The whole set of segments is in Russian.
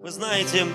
Вы знаете,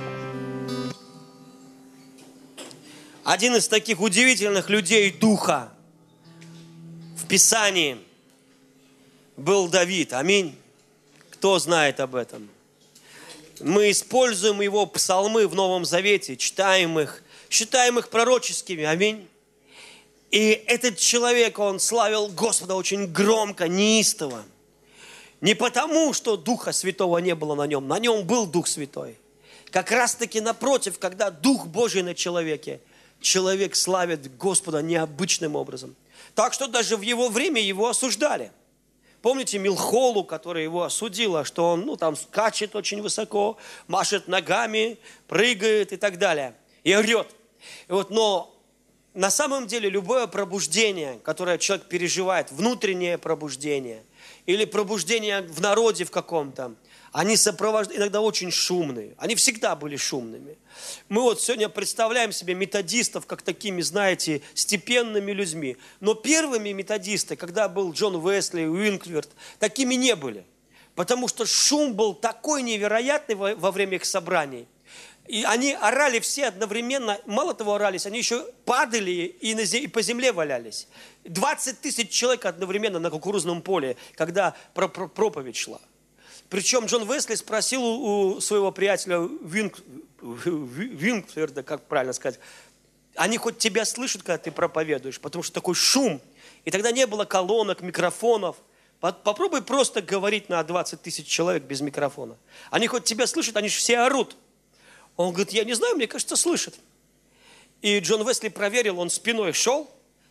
один из таких удивительных людей духа в Писании был Давид. Аминь. Кто знает об этом? Мы используем его псалмы в Новом Завете, читаем их, считаем их пророческими. Аминь. И этот человек, он славил Господа очень громко, неистово. Не потому, что Духа Святого не было на нем был Дух Святой. Как раз-таки напротив, когда Дух Божий на человеке, человек славит Господа необычным образом. Так что даже в его время его осуждали. Помните Милхолу, которая его осудила, что он там скачет очень высоко, машет ногами, прыгает и так далее, и орет. Но на самом деле любое пробуждение, которое человек переживает, внутреннее пробуждение или пробуждение в народе в каком-то, они сопровождают, иногда очень шумные. Они всегда были шумными. Мы сегодня представляем себе методистов как такими, знаете, степенными людьми. Но первыми методисты, когда был Джон Уэсли, Уинклифорд, такими не были. Потому что шум был такой невероятный во время их собраний. И они орали все одновременно. Мало того орались, они еще падали и по земле валялись. 20 тысяч человек одновременно на кукурузном поле, когда проповедь шла. Причем Джон Уэсли спросил у своего приятеля Уинклифорда, как правильно сказать, они хоть тебя слышат, когда ты проповедуешь, потому что такой шум. И тогда не было колонок, микрофонов. Попробуй просто говорить на 20 тысяч человек без микрофона. Они хоть тебя слышат, они же все орут. Он говорит, я не знаю, мне кажется, слышат. И Джон Уэсли проверил, он спиной шел,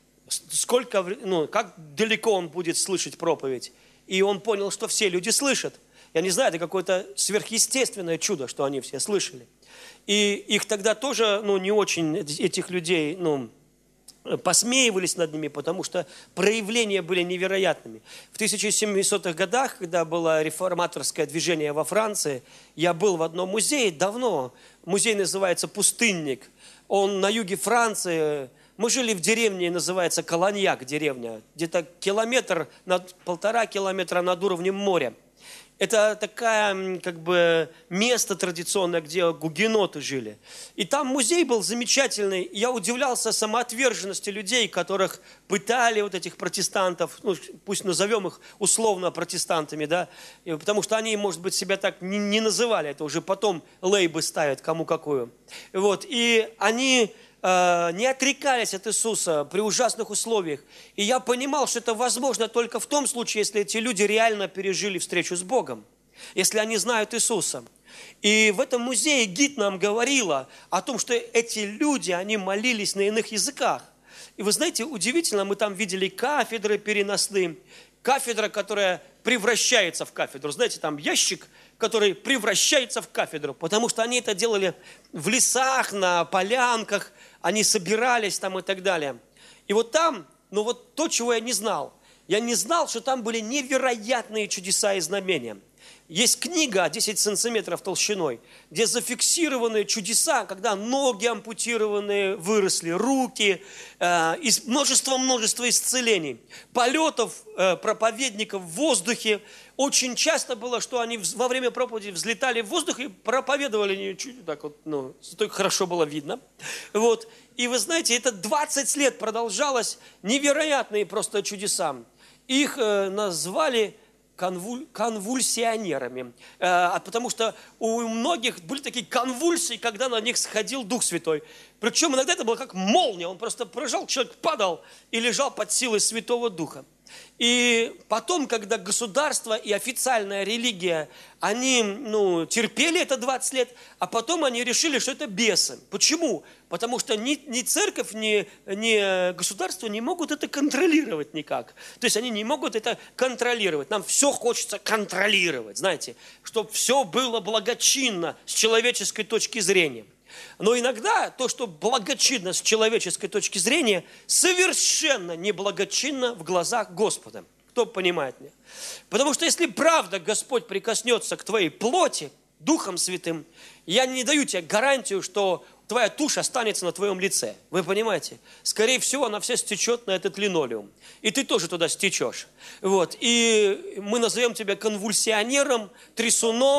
как далеко он будет слышать проповедь. И он понял, что все люди слышат. Я не знаю, это какое-то сверхъестественное чудо, что они все слышали. И их тогда тоже, не очень, этих людей, посмеивались над ними, потому что проявления были невероятными. В 1700-х годах, когда было реформаторское движение во Франции, я был в одном музее давно. Музей называется «Пустынник». Он на юге Франции. Мы жили в деревне, называется Колоньяк деревня. Где-то 1,5 километра над уровнем моря. Это такое, место традиционное, где гугеноты жили. И там музей был замечательный. Я удивлялся самоотверженности людей, которых пытали этих протестантов, пусть назовем их условно протестантами, да, потому что они, может быть, себя так не называли. Это уже потом лейбы ставят, кому какую. И они не отрекались от Иисуса при ужасных условиях. И я понимал, что это возможно только в том случае, если эти люди реально пережили встречу с Богом, если они знают Иисуса. И в этом музее гид нам говорила о том, что эти люди, они молились на иных языках. И вы знаете, удивительно, мы там видели кафедры переносные, кафедра, которая превращается в кафедру. Знаете, там ящик, который превращается в кафедру, потому что они это делали в лесах, на полянках, они собирались там и так далее. И там, то, чего я не знал. Я не знал, что там были невероятные чудеса и знамения. Есть книга 10 сантиметров толщиной, где зафиксированы чудеса, когда ноги ампутированные выросли, руки, и множество исцелений, полетов проповедников в воздухе. Очень часто было, что они во время проповеди взлетали в воздух и проповедовали, только хорошо было видно. И вы знаете, это 20 лет продолжалось, невероятные просто чудеса. Их назвали конвульсионерами, потому что у многих были такие конвульсии, когда на них сходил Дух Святой. Причем иногда это было как молния, он просто поражал, человек падал и лежал под силой Святого Духа. И потом, когда государство и официальная религия, они терпели это 20 лет, а потом они решили, что это бесы. Почему? Потому что ни церковь, ни государство не могут это контролировать никак. То есть они не могут это контролировать. Нам все хочется контролировать, знаете, чтобы все было благочинно с человеческой точки зрения. Но иногда то, что благочинно с человеческой точки зрения, совершенно неблагочинно в глазах Господа. Кто понимает меня? Потому что если правда Господь прикоснется к твоей плоти Духом Святым, я не даю тебе гарантию, что твоя тушь останется на твоем лице. Вы понимаете? Скорее всего, она вся стечет на этот линолеум. И ты тоже туда стечешь. И мы назовем тебя конвульсионером, трясуном,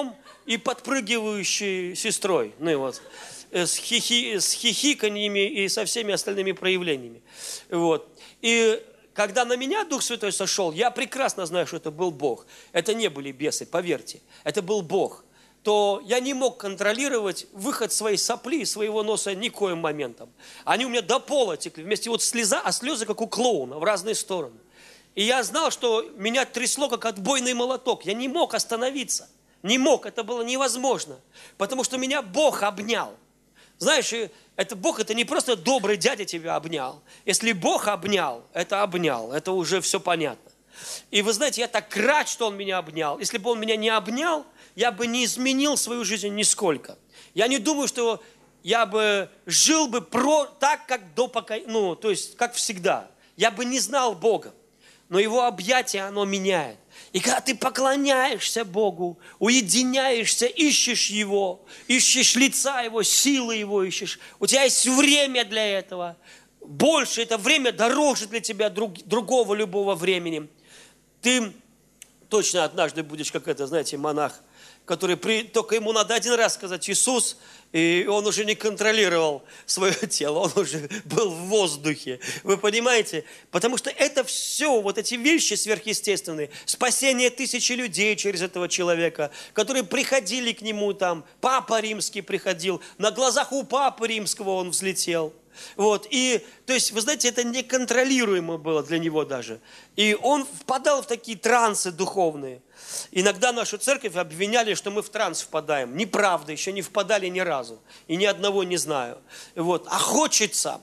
и подпрыгивающей сестрой. Ну и вот, с хихиканьями и со всеми остальными проявлениями. Вот. И когда на меня Дух Святой сошел, я прекрасно знаю, что это был Бог. Это не были бесы, поверьте. Это был Бог. То я не мог контролировать выход своей сопли, своего носа никоим моментом. Они у меня до пола текли. Вместе вот слеза, а слезы как у клоуна в разные стороны. И я знал, что меня трясло, как отбойный молоток. Я не мог остановиться. Не мог, это было невозможно. Потому что меня Бог обнял. Знаешь, это Бог, это не просто добрый дядя тебя обнял. Если Бог обнял, это уже все понятно. И вы знаете, я так рад, что Он меня обнял. Если бы Он меня не обнял, я бы не изменил свою жизнь нисколько. Я не думаю, что я бы жил бы так, как то есть как всегда. Я бы не знал Бога. Но Его объятие, оно меняет. И когда ты поклоняешься Богу, уединяешься, ищешь Его, ищешь лица Его, силы Его ищешь, у тебя есть время для этого. Больше это время дороже для тебя другого любого времени. Ты точно однажды будешь, как монах, который только ему надо один раз сказать Иисус, и он уже не контролировал свое тело, он уже был в воздухе. Вы понимаете? Потому что это все, вот эти вещи сверхъестественные, спасение тысячи людей через этого человека, которые приходили к нему там, Папа Римский приходил, на глазах у Папы Римского он взлетел. Вот, и, то есть, вы знаете, это неконтролируемо было для него даже. И он впадал в такие трансы духовные. Иногда нашу церковь обвиняли, что мы в транс впадаем. Неправда, еще не впадали ни разу. И ни одного не знаю. Вот. А хочется,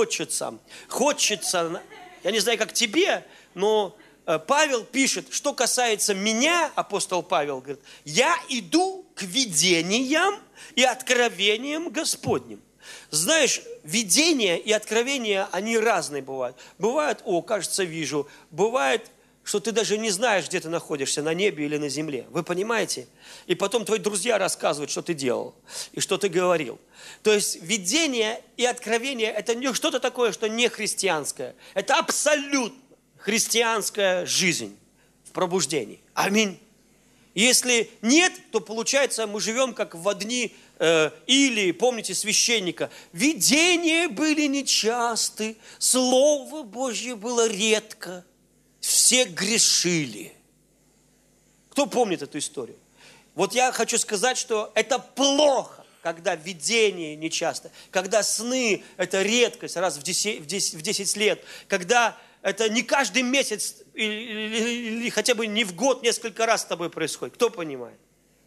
я не знаю, как тебе, но Павел пишет, что касается меня, апостол Павел говорит, я иду к видениям и откровениям Господним. Знаешь, видения и откровения, они разные бывают. Бывает, кажется, вижу. Бывает, что ты даже не знаешь, где ты находишься, на небе или на земле. Вы понимаете? И потом твои друзья рассказывают, что ты делал и что ты говорил. То есть видение и откровение – это не что-то такое, что не христианское. Это абсолютно христианская жизнь в пробуждении. Аминь. Если нет, то получается, мы живем как в дни Илии, помните, священника. Видения были нечасты, Слово Божье было редко, все грешили. Кто помнит эту историю? Вот я хочу сказать, что это плохо, когда видение нечасто, когда сны – это редкость раз в 10 лет, когда это не каждый месяц или хотя бы не в год несколько раз с тобой происходит. Кто понимает?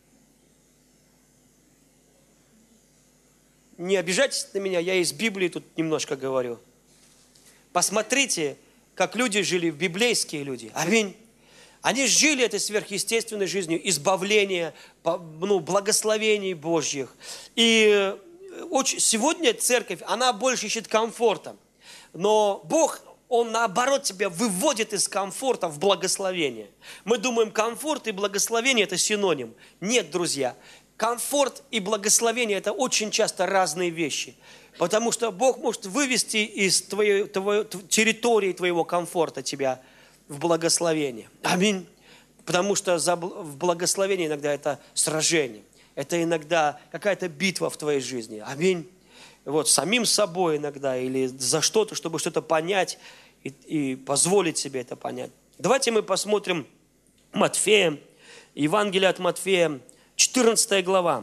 Не обижайтесь на меня, я из Библии тут немножко говорю. Посмотрите, как люди жили, библейские люди. Аминь. Они жили этой сверхъестественной жизнью, избавления, благословений Божьих. И сегодня церковь, она больше ищет комфорта. Но Бог, Он наоборот тебя выводит из комфорта в благословение. Мы думаем, комфорт и благословение – это синоним. Нет, друзья. Комфорт и благословение – это очень часто разные вещи. Потому что Бог может вывести из твоей территории твоего комфорта тебя в благословение. Аминь. Потому что в благословении иногда это сражение. Это иногда какая-то битва в твоей жизни. Аминь. Вот, с самим собой иногда или за что-то, чтобы что-то понять и позволить себе это понять. Давайте мы посмотрим Матфея, Евангелие от Матфея, 14 глава.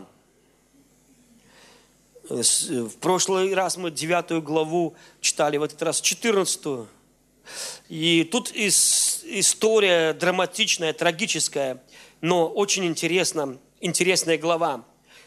В прошлый раз мы 9 главу читали, в этот раз 14. И тут история драматичная, трагическая, но очень интересная глава.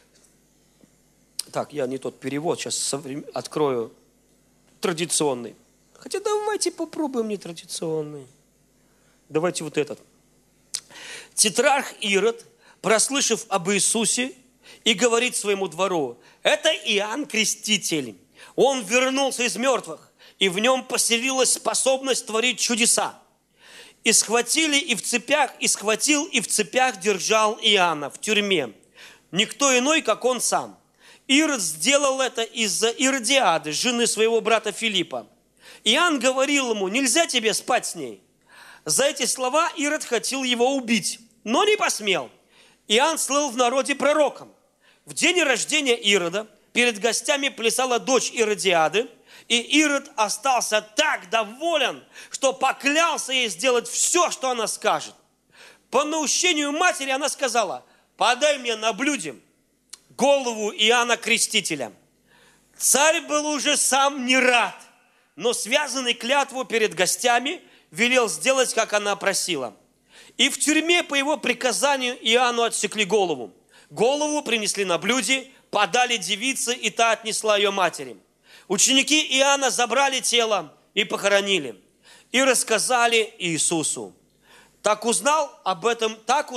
Так, я не тот перевод, сейчас открою традиционный. Хотя давайте попробуем нетрадиционный. Давайте вот этот. Тетрарх Ирод, прослышав об Иисусе, и говорит своему двору: это Иоанн Креститель. Он вернулся из мертвых, и в нем поселилась способность творить чудеса. И схватил и в цепях держал Иоанна в тюрьме. Никто иной, как он сам. Ирод сделал это из-за Иродиады, жены своего брата Филиппа. Иоанн говорил ему: нельзя тебе спать с ней. За эти слова Ирод хотел его убить, но не посмел. Иоанн слыл в народе пророком. В день рождения Ирода перед гостями плясала дочь Иродиады, и Ирод остался так доволен, что поклялся ей сделать все, что она скажет. По наущению матери она сказала: «Подай мне на блюде голову Иоанна Крестителя». Царь был уже сам не рад, но связанный клятву перед гостями велел сделать, как она просила. И в тюрьме по его приказанию Иоанну отсекли голову. Голову принесли на блюде, подали девице, и та отнесла ее матери. Ученики Иоанна забрали тело и похоронили. И рассказали Иисусу. Так узнал об этом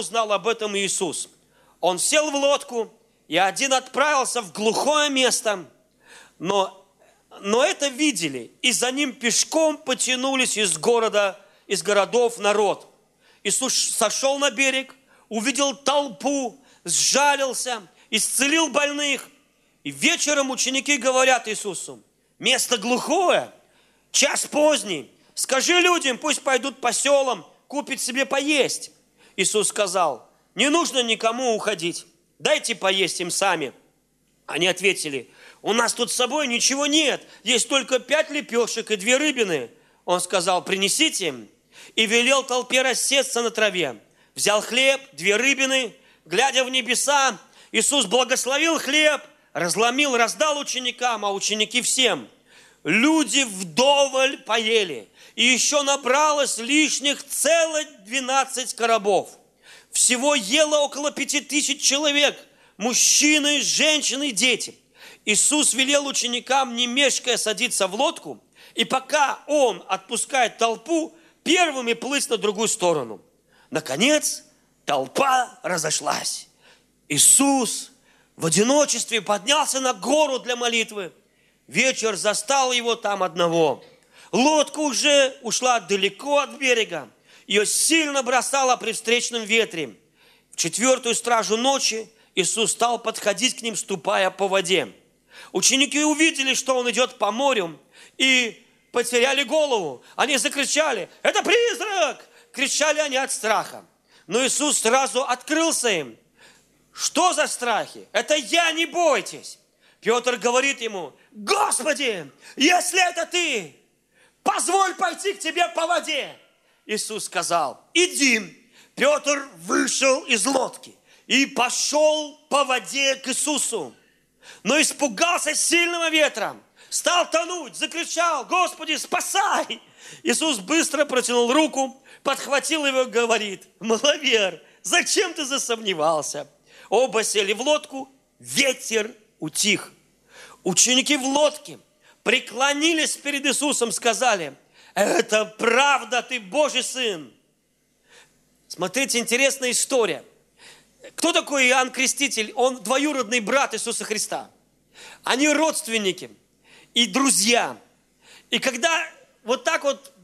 Иисус. Он сел в лодку и один отправился в глухое место, но это видели, и за ним пешком потянулись из городов народ. Иисус сошел на берег, увидел толпу, сжалился, исцелил больных. И вечером ученики говорят Иисусу: место глухое, час поздний, скажи людям, пусть пойдут по селам, купить себе поесть. Иисус сказал: не нужно никому уходить, дайте поесть им сами. Они ответили: у нас тут с собой ничего нет, есть только 5 лепешек и 2 рыбины. Он сказал: принесите им. И велел толпе рассесться на траве. Взял хлеб, 2 рыбины, глядя в небеса, Иисус благословил хлеб, разломил, раздал ученикам, а ученики всем. Люди вдоволь поели, и еще набралось лишних целых 12 коробов. Всего ело около 5000 человек, мужчины, женщины, дети. Иисус велел ученикам, не мешкая, садиться в лодку, и пока Он отпускает толпу, первыми плыть на другую сторону. Наконец, толпа разошлась. Иисус в одиночестве поднялся на гору для молитвы. Вечер застал его там одного. Лодка уже ушла далеко от берега. Ее сильно бросало при встречном ветре. В 4-ю стражу ночи Иисус стал подходить к ним, ступая по воде. Ученики увидели, что Он идет по морю, и потеряли голову. Они закричали: это призрак! Кричали они от страха. Но Иисус сразу открылся им. Что за страхи? Это я, не бойтесь. Петр говорит ему: Господи, если это ты, позволь пойти к тебе по воде. Иисус сказал: иди. Петр вышел из лодки и пошел по воде к Иисусу. Но испугался сильного ветра, стал тонуть, закричал: Господи, спасай! Иисус быстро протянул руку, подхватил его и говорит: маловер, зачем ты засомневался? Оба сели в лодку, ветер утих. Ученики в лодке преклонились перед Иисусом, сказали: это правда, ты Божий Сын. Смотрите, интересная история. Кто такой Иоанн Креститель? Он двоюродный брат Иисуса Христа. Они родственники и друзья. И когда вот так вот,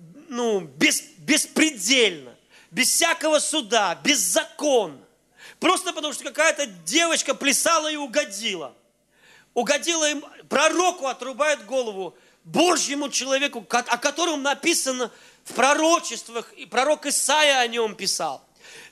беспредельно, без всякого суда, беззаконно, просто потому что какая-то девочка плясала и угодила им, пророку отрубает голову, Божьему человеку, о котором написано в пророчествах, и пророк Исаия о нем писал.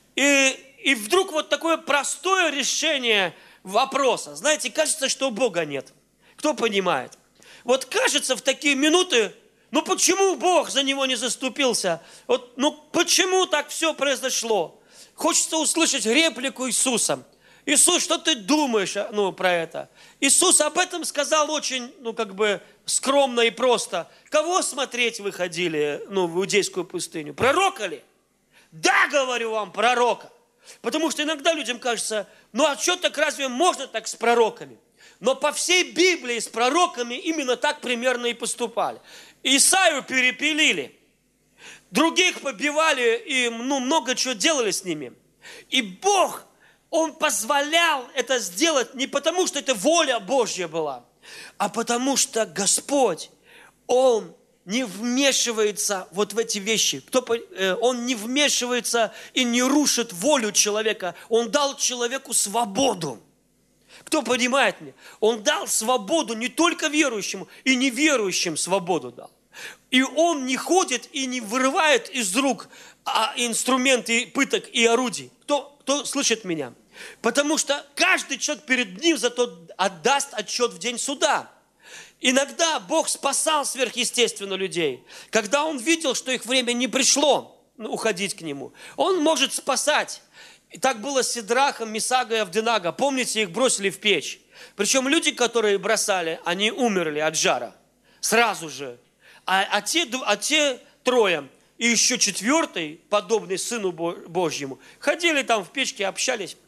И вдруг вот такое простое решение вопроса. Знаете, кажется, что Бога нет. Кто понимает? Вот кажется в такие минуты, почему Бог за него не заступился? Почему так все произошло? Хочется услышать реплику Иисуса. Иисус, что ты думаешь про это? Иисус об этом сказал очень, скромно и просто. Кого смотреть вы ходили, в иудейскую пустыню? Пророка ли? Да, говорю вам, пророка. Потому что иногда людям кажется, а что так, разве можно так с пророками? Но по всей Библии с пророками именно так примерно и поступали. Исаию перепилили, других побивали и много чего делали с ними. И Бог, Он позволял это сделать не потому, что это воля Божья была, а потому что Господь, Он не вмешивается вот в эти вещи. Он не вмешивается и не рушит волю человека. Он дал человеку свободу. Кто понимает меня? Он дал свободу не только верующему, и неверующим свободу дал. И Он не ходит и не вырывает из рук инструменты пыток и орудий. Кто слышит меня? Потому что каждый человек перед ним зато отдаст отчет в день суда. Иногда Бог спасал сверхъестественно людей, когда Он видел, что их время не пришло уходить к Нему. Он может спасать. И так было с Сидрахом, Мисага и Авденага. Помните, их бросили в печь. Причем люди, которые бросали, они умерли от жара. Сразу же. А те трое, и еще четвертый, подобный Сыну Божьему, ходили там в печке, общались.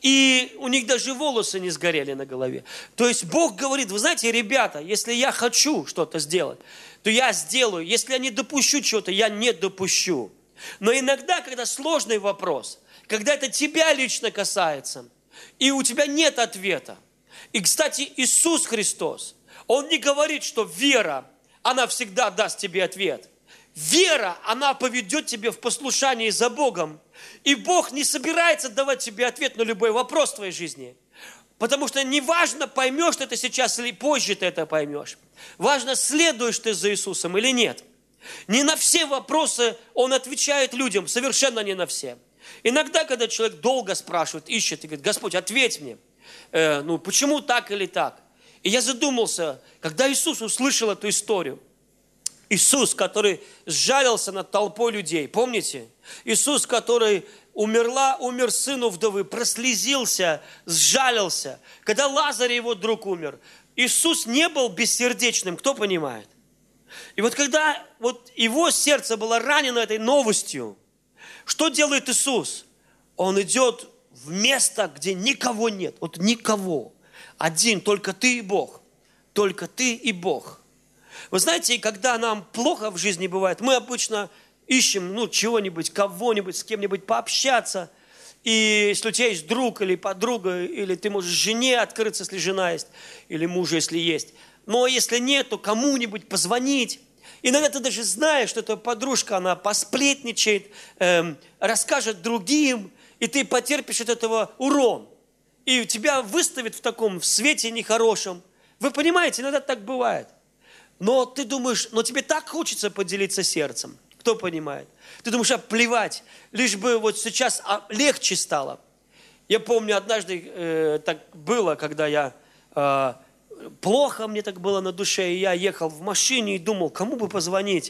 И у них даже волосы не сгорели на голове. То есть Бог говорит, вы знаете, ребята, если я хочу что-то сделать, то я сделаю. Если я не допущу чего-то, я не допущу. Но иногда, когда сложный вопрос, когда это тебя лично касается, и у тебя нет ответа. И, кстати, Иисус Христос, Он не говорит, что вера, она всегда даст тебе ответ. Вера, она поведет тебя в послушании за Богом. И Бог не собирается давать тебе ответ на любой вопрос в твоей жизни. Потому что неважно, поймешь ты это сейчас или позже ты это поймешь. Важно, следуешь ты за Иисусом или нет. Не на все вопросы Он отвечает людям, совершенно не на все. Иногда, когда человек долго спрашивает, ищет и говорит, Господь, ответь мне, почему так или так? И я задумался, когда Иисус услышал эту историю, Иисус, который сжалился над толпой людей, помните? Иисус, который умер сыну вдовы, прослезился, сжалился. Когда Лазарь, его друг, умер, Иисус не был бессердечным, кто понимает? И вот когда его сердце было ранено этой новостью, что делает Иисус? Он идет в место, где никого нет, никого. Один, только ты и Бог. Только ты и Бог. Вы знаете, когда нам плохо в жизни бывает, мы обычно ищем чего-нибудь, кого-нибудь, с кем-нибудь пообщаться. И если у тебя есть друг или подруга, или ты можешь жене открыться, если жена есть, или мужу, если есть. Но если нет, то кому-нибудь позвонить. Иногда ты даже знаешь, что эта подружка, она посплетничает, расскажет другим, и ты потерпишь от этого урон. И тебя выставит в таком свете нехорошем. Вы понимаете, иногда так бывает. Но ты думаешь, тебе так хочется поделиться сердцем. Кто понимает? Ты думаешь, плевать, лишь бы сейчас легче стало. Я помню, однажды так было, когда я... плохо мне так было на душе, и я ехал в машине и думал, кому бы позвонить,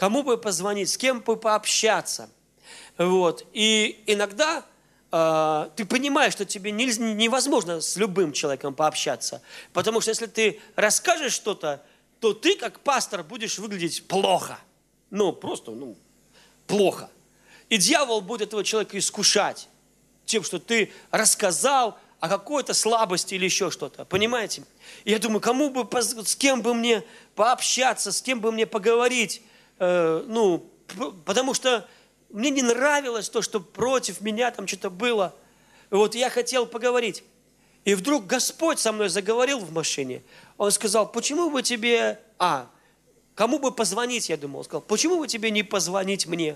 с кем бы пообщаться. И иногда ты понимаешь, что тебе невозможно с любым человеком пообщаться, потому что если ты расскажешь что-то, то ты, как пастор, будешь выглядеть плохо. Плохо. И дьявол будет этого человека искушать тем, что ты рассказал о какой-то слабости или еще что-то. Понимаете? И я думаю, с кем бы мне пообщаться, с кем бы мне поговорить. Потому что мне не нравилось то, что против меня там что-то было. Я хотел поговорить. И вдруг Господь со мной заговорил в машине. Он сказал, почему бы тебе... кому бы позвонить, я думал. Он сказал, почему бы тебе не позвонить мне?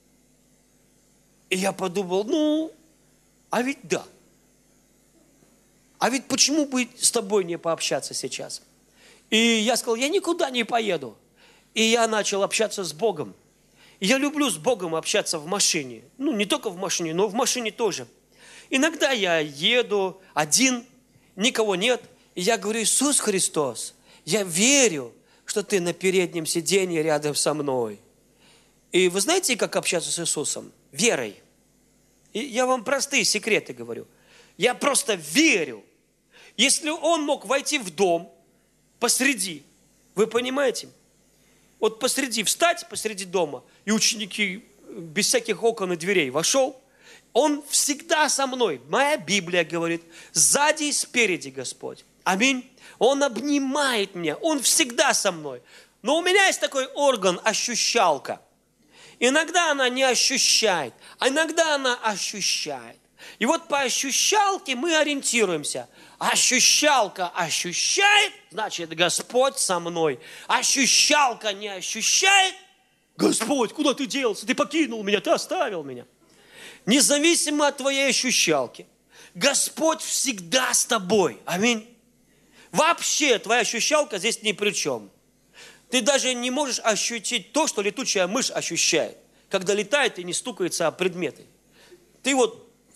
И я подумал, ведь да. А ведь почему бы с тобой не пообщаться сейчас? И я сказал, я никуда не поеду. И я начал общаться с Богом. И я люблю с Богом общаться в машине. Не только в машине, но в машине тоже. Иногда я еду один, никого нет. И я говорю, Иисус Христос, я верю, что ты на переднем сиденье рядом со мной. И вы знаете, как общаться с Иисусом? Верой. И я вам простые секреты говорю. Я просто верю. Если Он мог войти в дом посреди, вы понимаете? Встать посреди дома, и ученики без всяких окон и дверей вошел, Он всегда со мной. Моя Библия говорит, сзади и спереди Господь. Аминь. Он обнимает меня, Он всегда со мной. Но у меня есть такой орган, ощущалка. Иногда она не ощущает, а иногда она ощущает. И по ощущалке мы ориентируемся. Ощущалка ощущает, значит, Господь со мной. Ощущалка не ощущает, Господь, куда ты делся? Ты покинул меня, ты оставил меня. Независимо от твоей ощущалки, Господь всегда с тобой. Аминь. Вообще твоя ощущалка здесь ни при чем. Ты даже не можешь ощутить то, что летучая мышь ощущает, когда летает и не стукается о предметы. Ты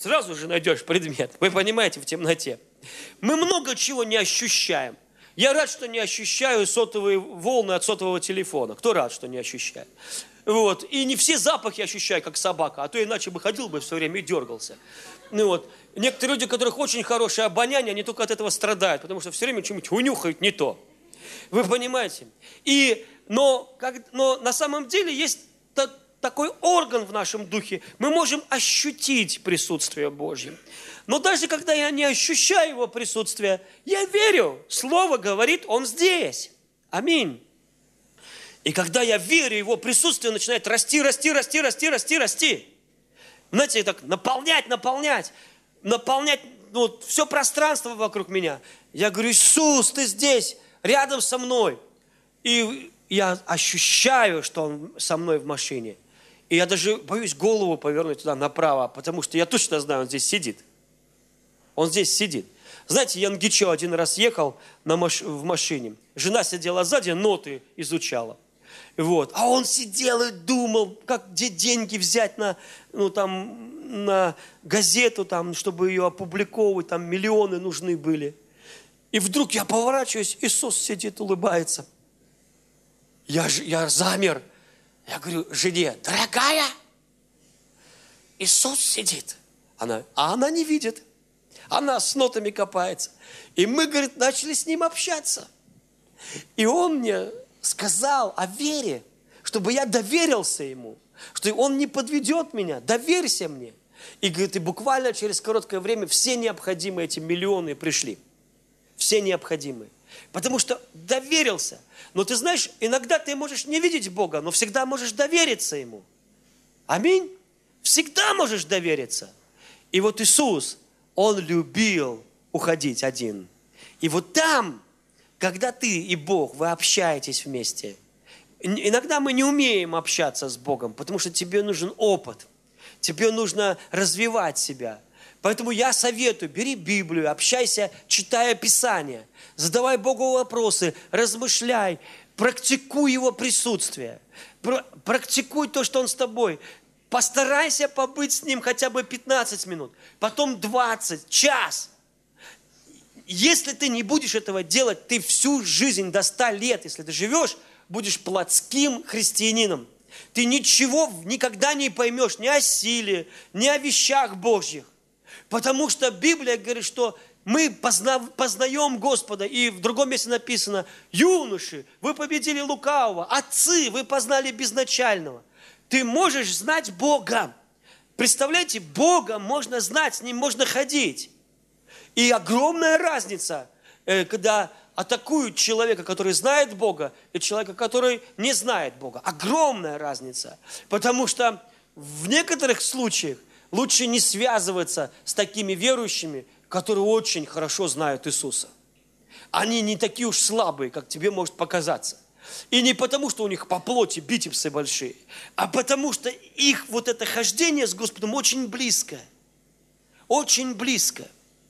Сразу же найдешь предмет. Вы понимаете, в темноте. Мы много чего не ощущаем. Я рад, что не ощущаю сотовые волны от сотового телефона. Кто рад, что не ощущает? Вот. И не все запахи ощущаю, как собака, а то иначе бы ходил бы все время и дергался. Ну, вот. Некоторые люди, у которых очень хорошее обоняние, они только от этого страдают, потому что все время что-нибудь унюхают не то. Вы понимаете? Но на самом деле есть такой орган в нашем духе. Мы можем ощутить присутствие Божье. Но даже когда я не ощущаю Его присутствия, я верю. Слово говорит, Он здесь. Аминь. И когда я верю, Его присутствие начинает расти. Знаете, так наполнять все пространство вокруг меня. Я говорю, Иисус, Ты здесь, рядом со мной. И я ощущаю, что Он со мной в машине. И я даже боюсь голову повернуть туда направо, потому что я точно знаю, Он здесь сидит. Он здесь сидит. Знаете, я на Гичо один раз ехал в машине. Жена сидела сзади, ноты изучала. Вот. А он сидел и думал, где деньги взять на газету, чтобы ее опубликовывать, там миллионы нужны были. И вдруг я поворачиваюсь, Иисус сидит, улыбается. Я замер. Я говорю жене, дорогая, Иисус сидит. Она не видит. Она с нотами копается. И мы, говорит, начали с ним общаться. И он мне сказал о вере, чтобы я доверился ему, что он не подведет меня, доверься мне. И, говорит, и буквально через короткое время все необходимые эти миллионы пришли. Все необходимые. Потому что доверился. Но ты знаешь, иногда ты можешь не видеть Бога, но всегда можешь довериться Ему. Аминь. Всегда можешь довериться. И вот Иисус, Он любил уходить один. И вот там, когда ты и Бог, вы общаетесь вместе, иногда мы не умеем общаться с Богом, потому что тебе нужен опыт, тебе нужно развивать себя. Поэтому я советую, бери Библию, общайся, читая Писание, задавай Богу вопросы, размышляй, практикуй Его присутствие, практикуй то, что Он с тобой. Постарайся побыть с Ним хотя бы 15 минут, потом 20, час. Если ты не будешь этого делать, ты всю жизнь до 100 лет, если ты живешь, будешь плотским христианином. Ты ничего никогда не поймешь ни о силе, ни о вещах Божьих. Потому что Библия говорит, что мы познаем Господа. И в другом месте написано, юноши, вы победили лукавого, отцы, вы познали безначального. Ты можешь знать Бога. Представляете, Бога можно знать, с Ним можно ходить. И огромная разница, когда атакуют человека, который знает Бога, и человека, который не знает Бога. Огромная разница. Потому что в некоторых случаях лучше не связываться с такими верующими, которые очень хорошо знают Иисуса. Они не такие уж слабые, как тебе может показаться. И не потому, что у них по плоти бицепсы большие, а потому, что их вот это хождение с Господом очень близкое. Очень близко.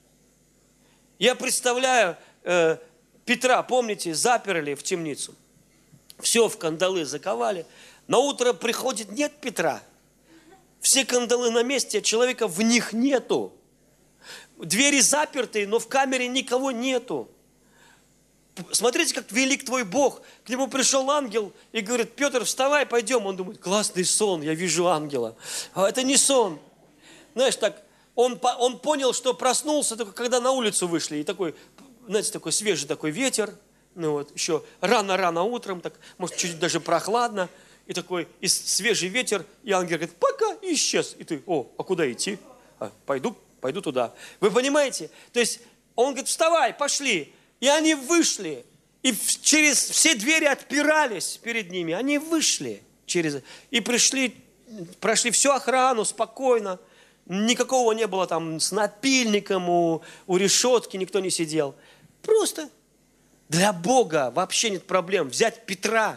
Я представляю, Петра, помните, заперли в темницу. Все в кандалы заковали. На утро приходит, нет Петра. Все кандалы на месте, а человека в них нету. Двери заперты, но в камере никого нету. Смотрите, как велик твой Бог. К нему пришел ангел и говорит, Петр, вставай, пойдем. Он думает, классный сон, я вижу ангела. А это не сон. Знаешь, так, он понял, что проснулся только когда на улицу вышли. И такой, знаете, такой свежий такой ветер. Ну вот, еще рано-рано утром, так, может, чуть даже прохладно. И такой свежий ветер. И ангел говорит, пока, и исчез. И ты, а куда идти? Пойду туда. Вы понимаете? То есть он говорит, вставай, пошли. И они вышли. И через все двери отпирались перед ними. Они вышли и прошли всю охрану спокойно. Никакого не было там с напильником, у решетки никто не сидел. Просто для Бога вообще нет проблем. Взять Петра.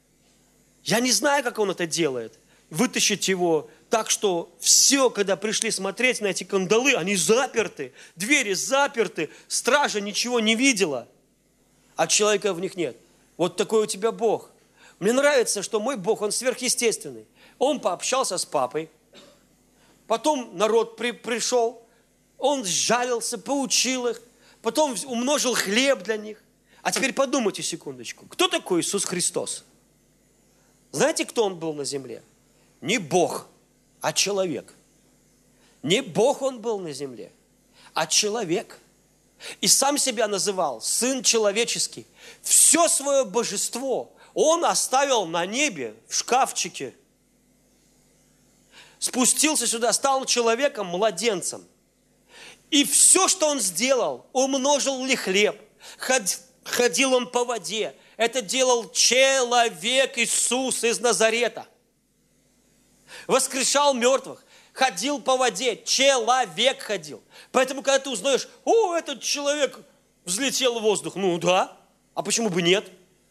Я не знаю, как он это делает. Вытащить его так, что все, когда пришли смотреть на эти кандалы, они заперты. Двери заперты. Стража ничего не видела. А человека в них нет. Вот такой у тебя Бог. Мне нравится, что мой Бог, Он сверхъестественный. Он пообщался с папой. потом народ пришел, он сжалился, поучил их, потом умножил хлеб для них. А теперь подумайте секундочку, кто такой Иисус Христос? Знаете, кто Он был на земле? Не Бог, а человек. Не Бог Он был на земле, а человек. И сам себя называл Сын Человеческий. Все свое божество Он оставил на небе, в шкафчике. Спустился сюда, стал человеком, младенцем. И все, что Он сделал, умножил ли хлеб, ходил Он по воде. Это делал человек Иисус из Назарета. Воскрешал мертвых, ходил по воде, человек ходил. Поэтому, когда ты узнаешь, о, этот человек взлетел в воздух, ну да, а почему бы нет?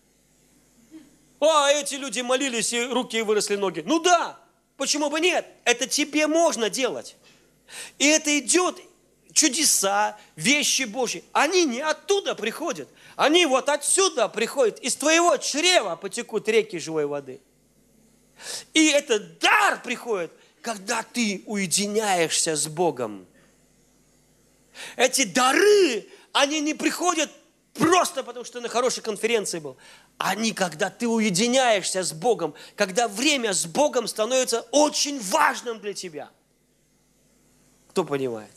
А эти люди молились, и руки выросли ноги. Ну да, почему бы нет? Это тебе можно делать. И это идет, чудеса, вещи Божьи. Они не оттуда приходят. Они вот отсюда приходят. Из твоего чрева потекут реки живой воды. И этот дар приходит, когда ты уединяешься с Богом. Эти дары, они не приходят просто потому, что ты на хорошей конференции был. Они, когда ты уединяешься с Богом, когда время с Богом становится очень важным для тебя. Кто понимает?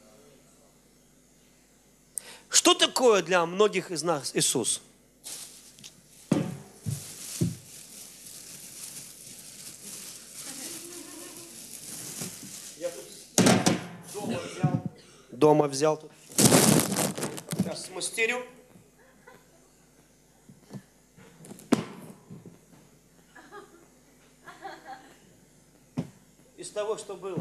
Что такое для многих из нас Иисус? Я тут дома взял тут. Сейчас смастерю. Из того, что было.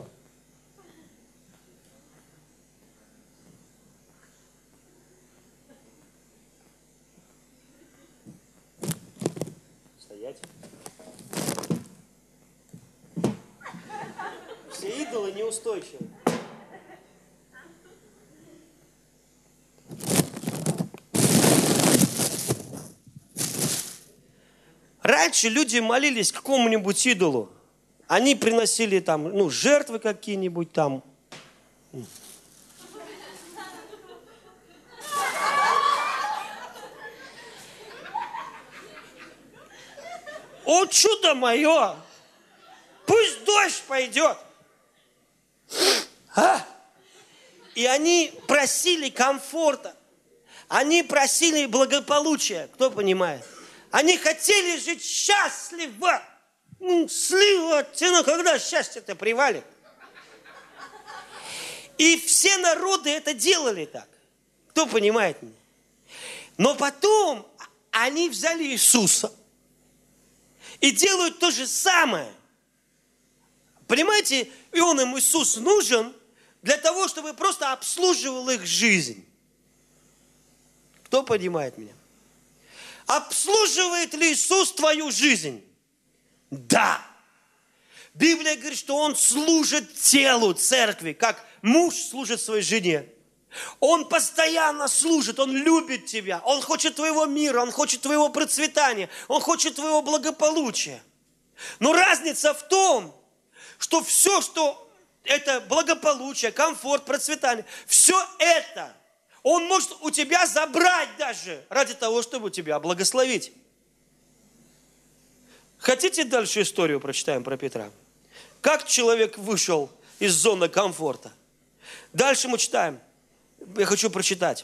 Стоять. Все идолы неустойчивы. Раньше люди молились какому-нибудь идолу. Они приносили там, жертвы какие-нибудь там. О, чудо мое! Пусть дождь пойдет. И они просили комфорта. Они просили благополучия. Кто понимает? Они хотели жить счастливо. Слива тяну, когда счастье-то привалит. И все народы это делали так. Кто понимает меня? Но потом они взяли Иисуса и делают то же самое. Понимаете, и он им, Иисус, нужен для того, чтобы просто обслуживал их жизнь. Кто понимает меня? Обслуживает ли Иисус твою жизнь? Да. Библия говорит, что Он служит телу церкви, как муж служит своей жене. Он постоянно служит, Он любит тебя, Он хочет твоего мира, Он хочет твоего процветания, Он хочет твоего благополучия. Но разница в том, что все, что это благополучие, комфорт, процветание, все это Он может у тебя забрать даже ради того, чтобы тебя благословить. Хотите дальше историю прочитаем про Петра? Как человек вышел из зоны комфорта? Дальше мы читаем. Я хочу прочитать.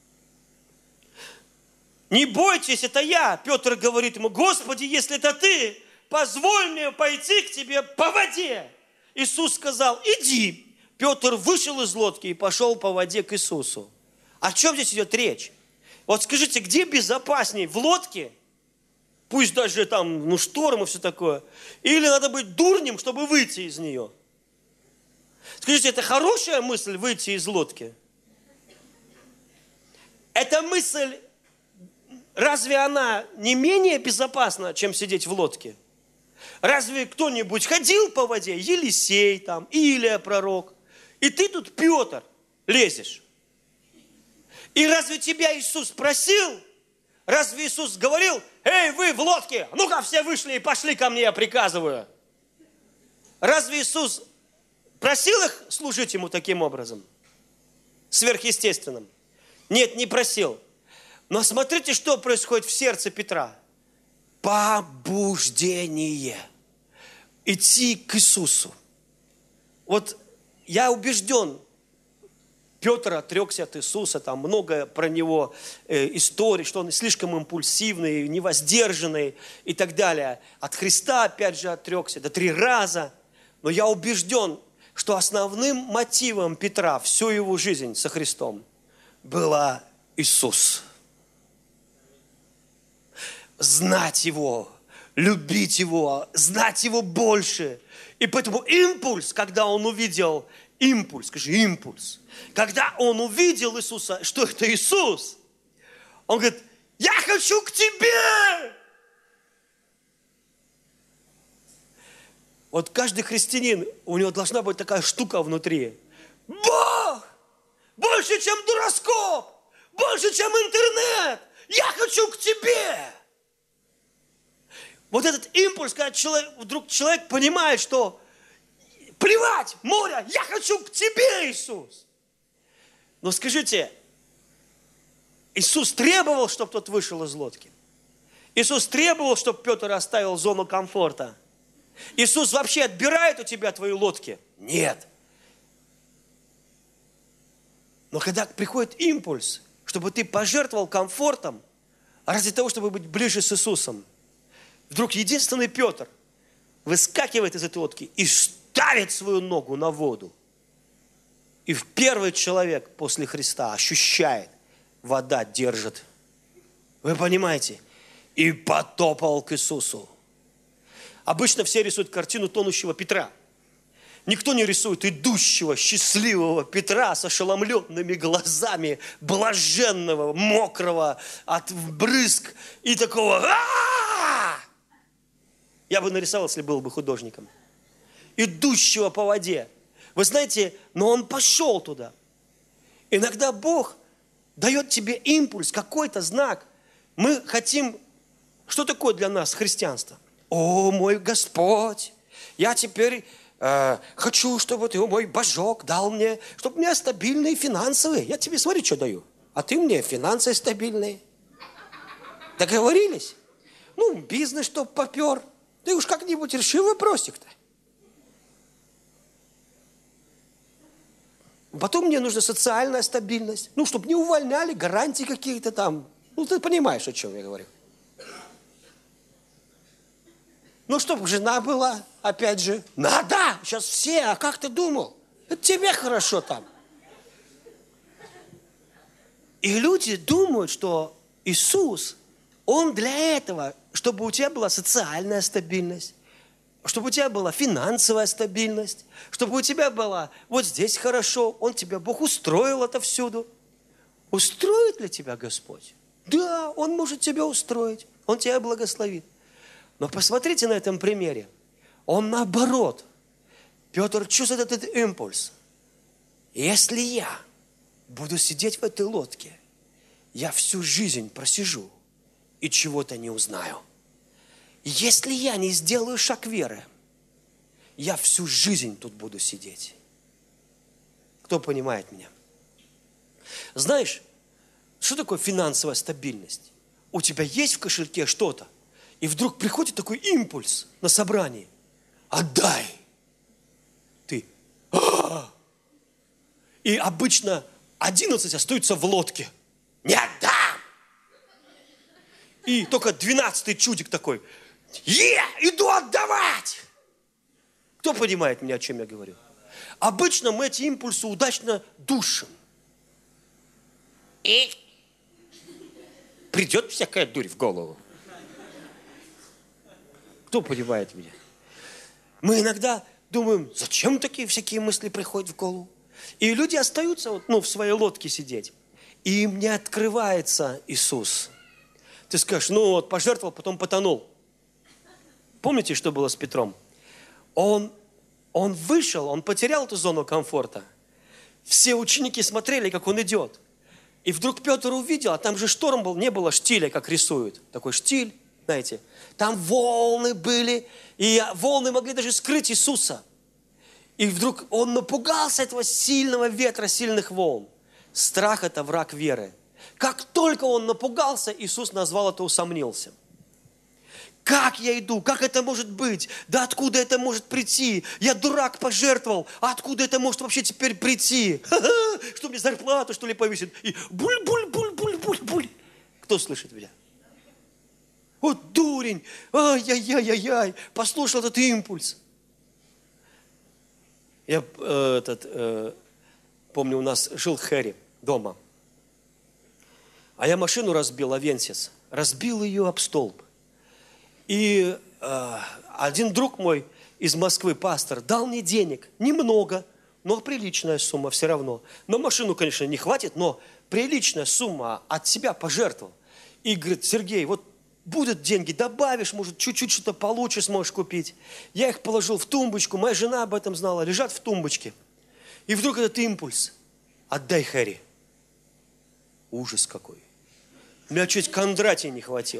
Не бойтесь, это я. Петр говорит ему, Господи, если это ты, позволь мне пойти к тебе по воде. Иисус сказал, иди. Петр вышел из лодки и пошел по воде к Иисусу. О чем здесь идет речь? Вот скажите, где безопаснее? В лодке? Пусть даже там, шторм и все такое. Или надо быть дурнем, чтобы выйти из нее? Скажите, это хорошая мысль выйти из лодки? Эта мысль, разве она не менее безопасна, чем сидеть в лодке? Разве кто-нибудь ходил по воде? Елисей там, Илия пророк. И ты тут, Петр, лезешь. И разве тебя Иисус просил? Разве Иисус говорил, эй, вы в лодке, ну-ка все вышли и пошли ко мне, я приказываю. Разве Иисус просил их служить ему таким образом? Сверхъестественным? Нет, не просил. Но смотрите, что происходит в сердце Петра. Побуждение. Идти к Иисусу. Вот я убежден, Петр отрекся от Иисуса, там много про него историй, что он слишком импульсивный, невоздержанный и так далее. От Христа опять же отрекся, 3 раза. Но я убежден, что основным мотивом Петра всю его жизнь со Христом была Иисус. Знать Его, любить Его, знать Его больше. И поэтому импульс, когда он увидел, скажи, импульс. Когда он увидел Иисуса, что это Иисус, он говорит, я хочу к тебе. Вот каждый христианин, у него должна быть такая штука внутри. Бог! Больше, чем дураскоп! Больше, чем интернет! Я хочу к тебе! Вот этот импульс, когда вдруг человек понимает, что плевать, море, я хочу к тебе, Иисус. Но скажите, Иисус требовал, чтобы тот вышел из лодки? Иисус требовал, чтобы Петр оставил зону комфорта? Иисус вообще отбирает у тебя твои лодки? Нет. Но когда приходит импульс, чтобы ты пожертвовал комфортом ради того, чтобы быть ближе с Иисусом, вдруг единственный Петр выскакивает из этой лодки и ставит свою ногу на воду. И первый человек после Христа ощущает, вода держит. Вы понимаете? И потопал к Иисусу. Обычно все рисуют картину тонущего Петра. Никто не рисует идущего, счастливого Петра с ошеломленными глазами, блаженного, мокрого от брызг и такого «А-а-а!». Я бы нарисовал, если был бы художником. Идущего по воде. Вы знаете, но он пошел туда. Иногда Бог дает тебе импульс, какой-то знак. Мы хотим... Что такое для нас христианство? О, мой Господь, я теперь хочу, чтобы ты, мой Божок, дал мне, чтобы у меня стабильные финансовые. Я тебе, смотри, что даю. А ты мне финансы стабильные. Договорились? Ну, бизнес, чтоб попер. Ты уж как-нибудь реши вопросик-то. Потом мне нужна социальная стабильность. Ну, чтобы не увольняли, гарантии какие-то там. Ну, ты понимаешь, о чем я говорю. Ну, чтобы жена была, опять же. Надо! Сейчас все, а как ты думал? Это тебе хорошо там. И люди думают, что Иисус, Он для этого, чтобы у тебя была социальная стабильность, чтобы у тебя была финансовая стабильность, чтобы у тебя была вот здесь хорошо, Он тебя, Бог, устроил отовсюду. Устроит ли тебя Господь? Да, Он может тебя устроить, Он тебя благословит. Но посмотрите на этом примере. Он наоборот. Петр чувствует этот импульс. Если я буду сидеть в этой лодке, я всю жизнь просижу и чего-то не узнаю. Если я не сделаю шаг веры, я всю жизнь тут буду сидеть. Кто понимает меня? Знаешь, что такое финансовая стабильность? У тебя есть в кошельке что-то, и вдруг приходит такой импульс на собрании. Отдай. Ты. И обычно 11 остаются в лодке. Не отдам. И только 12-й чудик такой. Иду отдавать. Кто понимает меня, о чем я говорю? Обычно мы эти импульсы удачно душим. И придет всякая дурь в голову. Кто понимает меня? Мы иногда думаем, зачем такие всякие мысли приходят в голову? И люди остаются в своей лодке сидеть. И им не открывается Иисус. Ты скажешь, пожертвовал, потом потонул. Помните, что было с Петром? Он вышел, он потерял эту зону комфорта. Все ученики смотрели, как он идет. И вдруг Петр увидел, а там же шторм был, не было штиля, как рисуют. Такой штиль, знаете. Там волны были, и волны могли даже скрыть Иисуса. И вдруг он напугался этого сильного ветра, сильных волн. Страх – это враг веры. Как только он напугался, Иисус назвал это «усомнился». Как я иду? Как это может быть? Да откуда это может прийти? Я дурак пожертвовал. А откуда это может вообще теперь прийти? Что мне зарплату, что ли, повесит? И буль-буль-буль-буль-буль-буль. Кто слышит меня? Вот дурень. Ай-яй-яй-яй-яй. Послушал этот импульс. Я помню, у нас жил Хэри дома. А я машину разбил, Авенсис. Разбил ее об столб. И один друг мой из Москвы, пастор, дал мне денег. Немного, но приличная сумма все равно. На машину, конечно, не хватит, но приличная сумма от себя пожертвовал. И говорит: Сергей, вот будут деньги, добавишь, может, чуть-чуть что-то получше сможешь купить. Я их положил в тумбочку, моя жена об этом знала, лежат в тумбочке. И вдруг этот импульс: отдай Хэри. Ужас какой. У меня чуть Кондратий не хватило.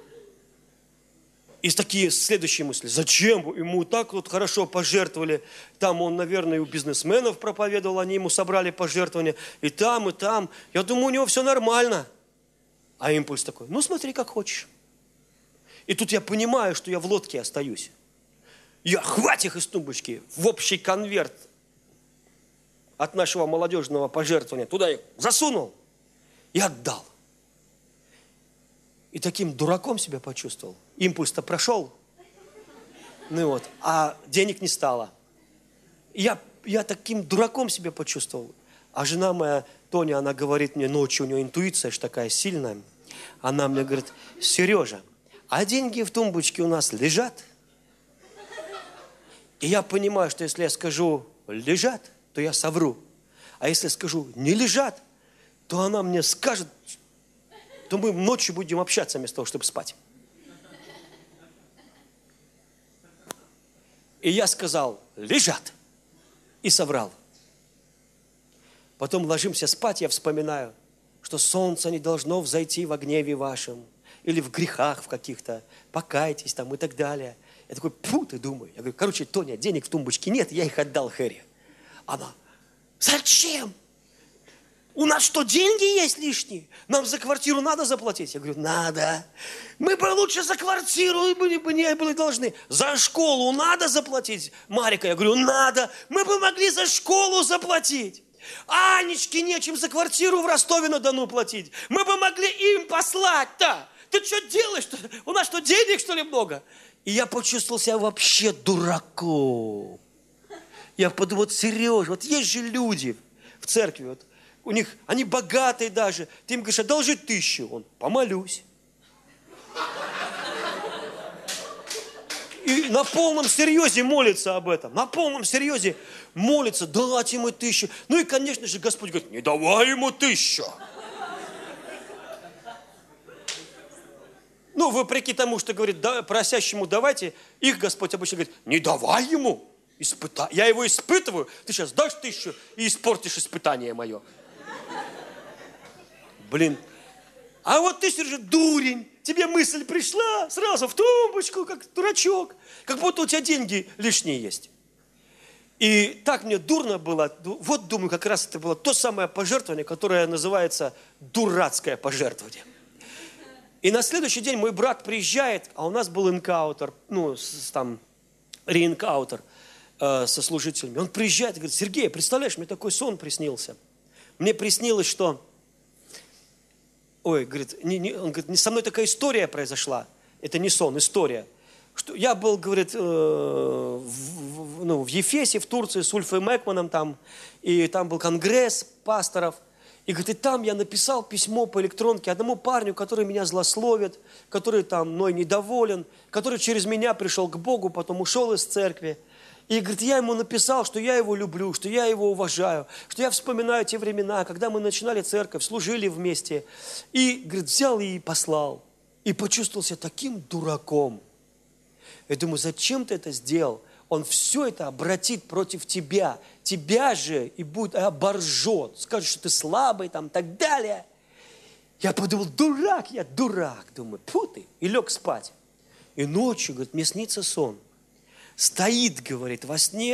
И такие следующие мысли: зачем? Ему так вот хорошо пожертвовали. Там он, наверное, у бизнесменов проповедовал, они ему собрали пожертвования. И там, и там. Я думаю, у него все нормально. А импульс такой: ну смотри, как хочешь. И тут я понимаю, что я в лодке остаюсь. Я хватит их из тумбочки в общий конверт от нашего молодежного пожертвования. Туда их засунул и отдал. И таким дураком себя почувствовал. Импульс-то прошел. Ну вот, а денег не стало. Я таким дураком себя почувствовал. А жена моя, Тоня, она говорит мне ночью, у нее интуиция ж такая сильная. Она мне говорит: Сережа, а деньги в тумбочке у нас лежат? И я понимаю, что если я скажу лежат, то я совру. А если скажу не лежат, то она мне скажет, то мы ночью будем общаться вместо того, чтобы спать. И я сказал: лежат. И соврал. Потом ложимся спать, я вспоминаю, что солнце не должно взойти во гневе вашем или в грехах в каких-то, покайтесь там и так далее. Я такой: фу, ты думаю. Я говорю: короче, Тоня, денег в тумбочке нет, я их отдал Хэри. Она: зачем? У нас что, деньги есть лишние? Нам за квартиру надо заплатить? Я говорю: надо. Мы бы лучше за квартиру не были должны. За школу надо заплатить, Марика? Я говорю: надо. Мы бы могли за школу заплатить. Анечке нечем за квартиру в Ростове-на-Дону платить. Мы бы могли им послать-то. Ты что делаешь-то? У нас что, денег, что ли, много? И я почувствовал себя вообще дураком. Я подумал: вот Сережа, вот есть же люди в церкви, вот, у них, они богатые даже. Ты им говоришь: одолжи 1000. Он: помолюсь. И на полном серьезе молится об этом. На полном серьезе молится: дать ему 1000. Ну и, конечно же, Господь говорит: не давай ему 1000. Ну, вопреки тому, что говорит просящему давайте, их Господь обычно говорит: не давай ему. Я его испытываю. Ты сейчас дашь 1000 и испортишь испытание мое. Блин. А вот ты, Сережа, дурень. Тебе мысль пришла сразу в тумбочку, как дурачок. Как будто у тебя деньги лишние есть. И так мне дурно было. Вот, думаю, как раз это было то самое пожертвование, которое называется дурацкое пожертвование. И на следующий день мой брат приезжает, а у нас был энкаутер, там, реэнкаутер со служителями. Он приезжает и говорит: Сергей, представляешь, мне такой сон приснился. Мне приснилось, что... Ой, говорит, он говорит, со мной такая история произошла. Это не сон, история. Что я был, говорит, в Ефесе, в Турции, с Ульфой Мэкманом там, и там был конгресс пасторов. И говорит, и там я написал письмо по электронке одному парню, который меня злословит, который там мной недоволен, который через меня пришел к Богу, потом ушел из церкви. И говорит, я ему написал, что я его люблю, что я его уважаю, что я вспоминаю те времена, когда мы начинали церковь, служили вместе. И, говорит, взял и послал. И почувствовал себя таким дураком. Я думаю, зачем ты это сделал? Он все это обратит против тебя. Тебя же и будет оборжет. Скажет, что ты слабый, там, так далее. Я подумал, дурак, я дурак. Думаю, фу ты. И лег спать. И ночью, говорит, мне снится сон. Стоит, говорит, во сне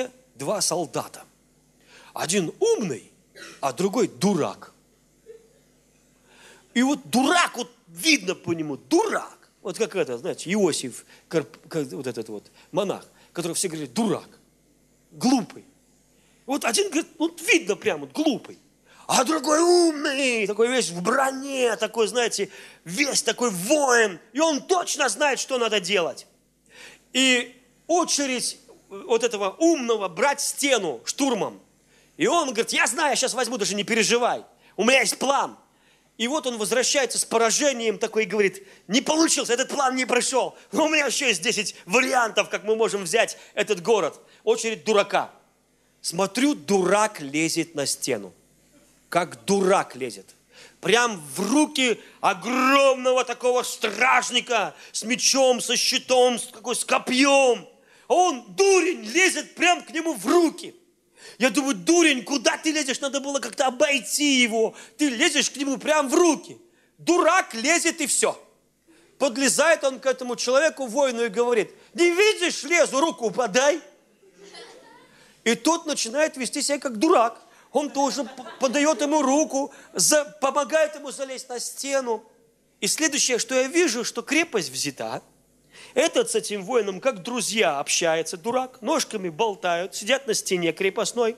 два солдата. Один умный, а другой дурак. И вот дурак, вот видно по нему, дурак. Вот как это, знаете, Иосиф, вот этот вот монах, который все говорят, дурак, глупый. Вот один говорит, вот видно прямо, вот глупый. А другой умный, такой весь в броне, такой, знаете, весь такой воин. И он точно знает, что надо делать. И очередь вот этого умного брать стену штурмом. И он говорит, я знаю, я сейчас возьму, даже не переживай. У меня есть план. И вот он возвращается с поражением такой и говорит, не получилось, этот план не прошел. Но у меня еще есть 10 вариантов, как мы можем взять этот город. Очередь дурака. Смотрю, дурак лезет на стену. Как дурак лезет. Прям в руки огромного такого стражника с мечом, со щитом, с копьем. А он, дурень, лезет прям к нему в руки. Я думаю, дурень, куда ты лезешь? Надо было как-то обойти его. Ты лезешь к нему прям в руки. Дурак лезет и все. Подлезает он к этому человеку, воину, и говорит, не видишь, лезу, руку подай. И тот начинает вести себя как дурак. Он тоже подает ему руку, помогает ему залезть на стену. И следующее, что я вижу, что крепость взята. Этот с этим воином, как друзья, общается, дурак, ножками болтают, сидят на стене крепостной.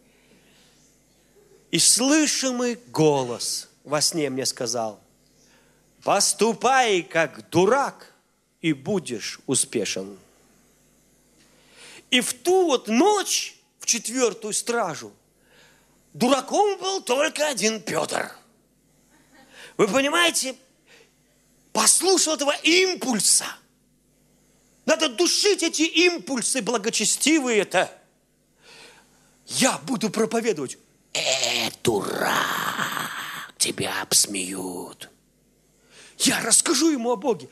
И слышимый голос во сне мне сказал, поступай как дурак, и будешь успешен. И в ту вот ночь, в 4-ю стражу, дураком был только один Петр. Вы понимаете, послушал этого импульса. Надо душить эти импульсы благочестивые-то. Я буду проповедовать. Дурак, тебя обсмеют. Я расскажу ему о Боге.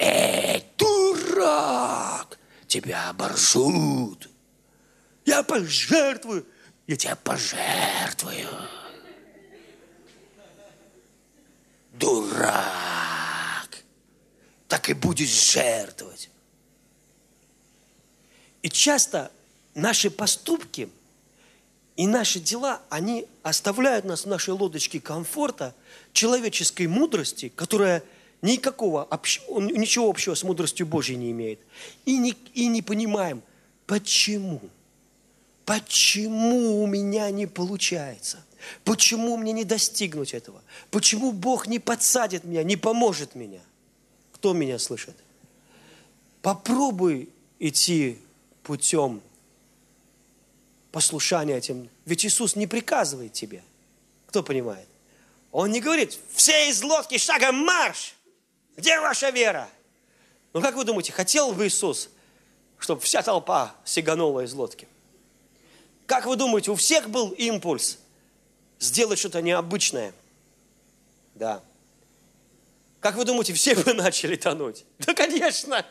Дурак, тебя оборжут. Я пожертвую. Я тебя пожертвую. Дурак. Так и будешь жертвовать. И часто наши поступки и наши дела, они оставляют нас в нашей лодочке комфорта, человеческой мудрости, которая ничего общего с мудростью Божьей не имеет. И не понимаем, почему. Почему у меня не получается? Почему мне не достигнуть этого? Почему Бог не подсадит меня, не поможет меня? Кто меня слышит? Попробуй идти путем послушания этим. Ведь Иисус не приказывает тебе. Кто понимает? Он не говорит, все из лодки шагом марш! Где ваша вера? Ну как вы думаете, хотел бы Иисус, чтобы вся толпа сиганула из лодки? Как вы думаете, у всех был импульс сделать что-то необычное? Да. Как вы думаете, все бы начали тонуть? Да, конечно.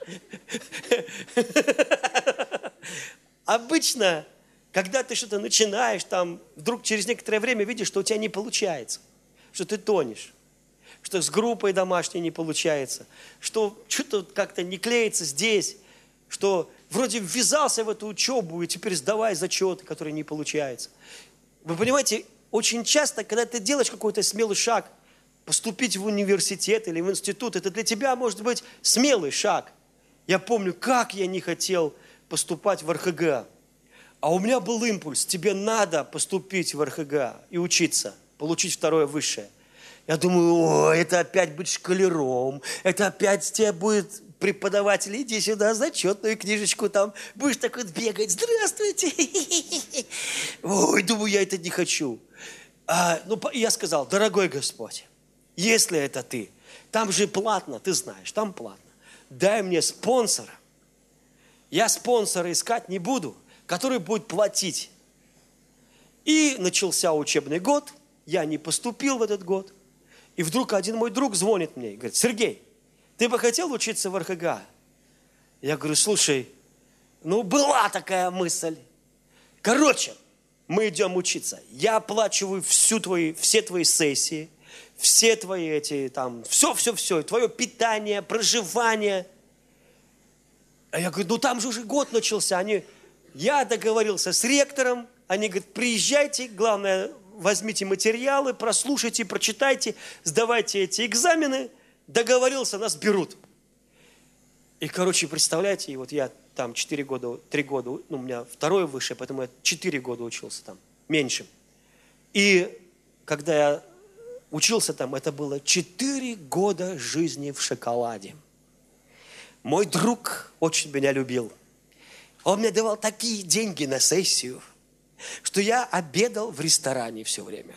Обычно, когда ты что-то начинаешь, там, вдруг через некоторое время видишь, что у тебя не получается, что ты тонешь, что с группой домашней не получается, что что-то как-то не клеится здесь, что вроде ввязался в эту учебу и теперь сдавай зачеты, которые не получаются. Вы понимаете, очень часто, когда ты делаешь какой-то смелый шаг, поступить в университет или в институт, это для тебя может быть смелый шаг. Я помню, как я не хотел поступать в РХГ. А у меня был импульс, тебе надо поступить в РХГ и учиться, получить 2-е высшее. Я думаю, это опять быть школяром, это опять тебе будет преподаватель, иди сюда, зачетную книжечку там, будешь так вот бегать, здравствуйте. Ой, думаю, я это не хочу. Я сказал, дорогой Господь, если это ты, там же платно, ты знаешь, там платно, дай мне спонсора. Я спонсора искать не буду, который будет платить. И начался учебный год, я не поступил в этот год. И вдруг один мой друг звонит мне и говорит, Сергей, ты бы хотел учиться в РХГ? Я говорю, слушай, была такая мысль. Короче, мы идем учиться. Я оплачиваю все твои сессии, все твои все, твое питание, проживание. А я говорю, там же уже год начался. Они, Я договорился с ректором, они говорят, приезжайте, главное, возьмите материалы, прослушайте, прочитайте, сдавайте эти экзамены. Договорился, нас берут. И, представляете, и вот я там 3 года, у меня второе высшее, поэтому я 4 года учился там, меньше. И когда я учился там, это было 4 года жизни в шоколаде. Мой друг очень меня любил. Он мне давал такие деньги на сессию, что я обедал в ресторане все время.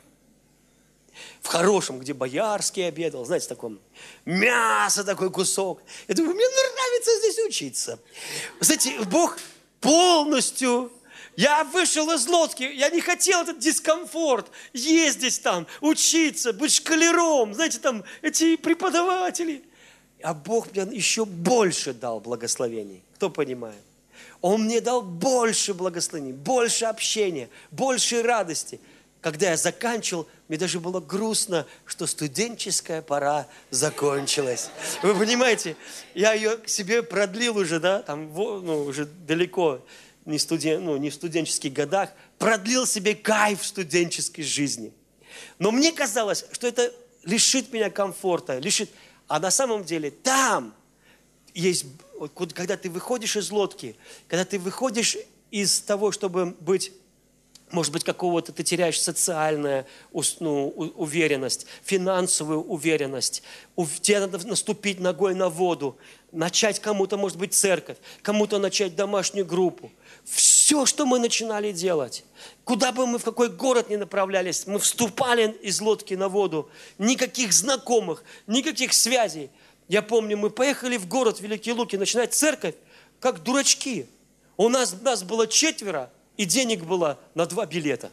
В хорошем, где Боярский обедал, знаете, таком мясо такой кусок. Я думаю, мне нравится здесь учиться. Знаете, Бог полностью... Я вышел из лодки, я не хотел этот дискомфорт, ездить там, учиться, быть школяром, знаете, там эти преподаватели. А Бог мне еще больше дал благословений. Кто понимает? Он мне дал больше благословений, больше общения, больше радости. Когда я заканчивал, мне даже было грустно, что студенческая пора закончилась. Вы понимаете, я ее к себе продлил уже, да, там, уже далеко, не в студенческих годах, продлил себе кайф студенческой жизни. Но мне казалось, что это лишит меня комфорта, А на самом деле там есть, когда ты выходишь из лодки, когда ты выходишь из того, чтобы быть, может быть, какого-то, ты теряешь социальную уверенность, финансовую уверенность. Тебе надо наступить ногой на воду, начать кому-то, может быть, церковь, кому-то начать домашнюю группу. Все, что мы начинали делать, куда бы мы, в какой город ни направлялись, мы вступали из лодки на воду, никаких знакомых, никаких связей. Я помню, мы поехали в город Великие Луки начинать церковь, как дурачки. Нас было 4, и денег было на 2 билета.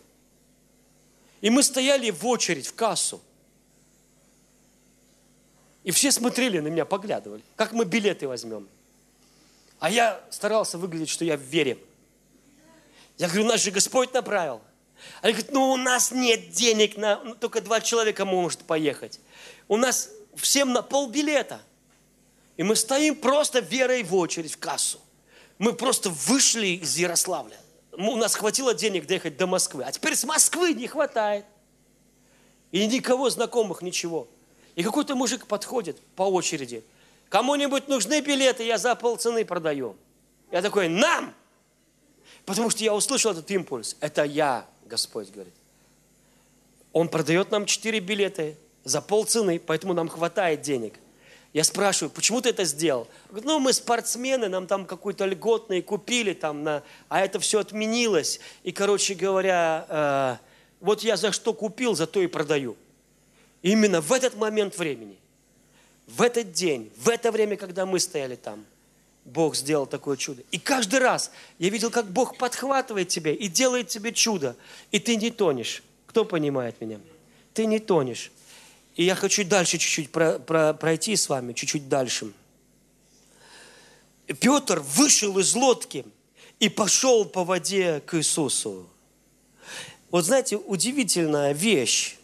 И мы стояли в очередь, в кассу. И все смотрели на меня, поглядывали, как мы билеты возьмем. А я старался выглядеть, что я в вере. Я говорю, нас же Господь направил. Они говорят, у нас нет денег, только 2 человека может поехать. У нас всем на полбилета. И мы стоим просто верой в очередь, в кассу. Мы просто вышли из Ярославля. У нас хватило денег доехать до Москвы. А теперь с Москвы не хватает. И никого знакомых, ничего. И какой-то мужик подходит по очереди. Кому-нибудь нужны билеты, я за полцены продаю. Я такой, нам! Потому что я услышал этот импульс. Это я, Господь говорит. Он продает нам 4 билета за полцены, поэтому нам хватает денег. Я спрашиваю, почему ты это сделал? Говорит, мы спортсмены, нам там какой-то льготный купили, а это все отменилось. И, вот я за что купил, за то и продаю. И именно в этот момент времени, в этот день, в это время, когда мы стояли там, Бог сделал такое чудо. И каждый раз я видел, как Бог подхватывает тебя и делает тебе чудо. И ты не тонешь. Кто понимает меня? Ты не тонешь. И я хочу дальше чуть-чуть пройти с вами, чуть-чуть дальше. Петр вышел из лодки и пошел по воде к Иисусу. Вот знаете, удивительная вещь.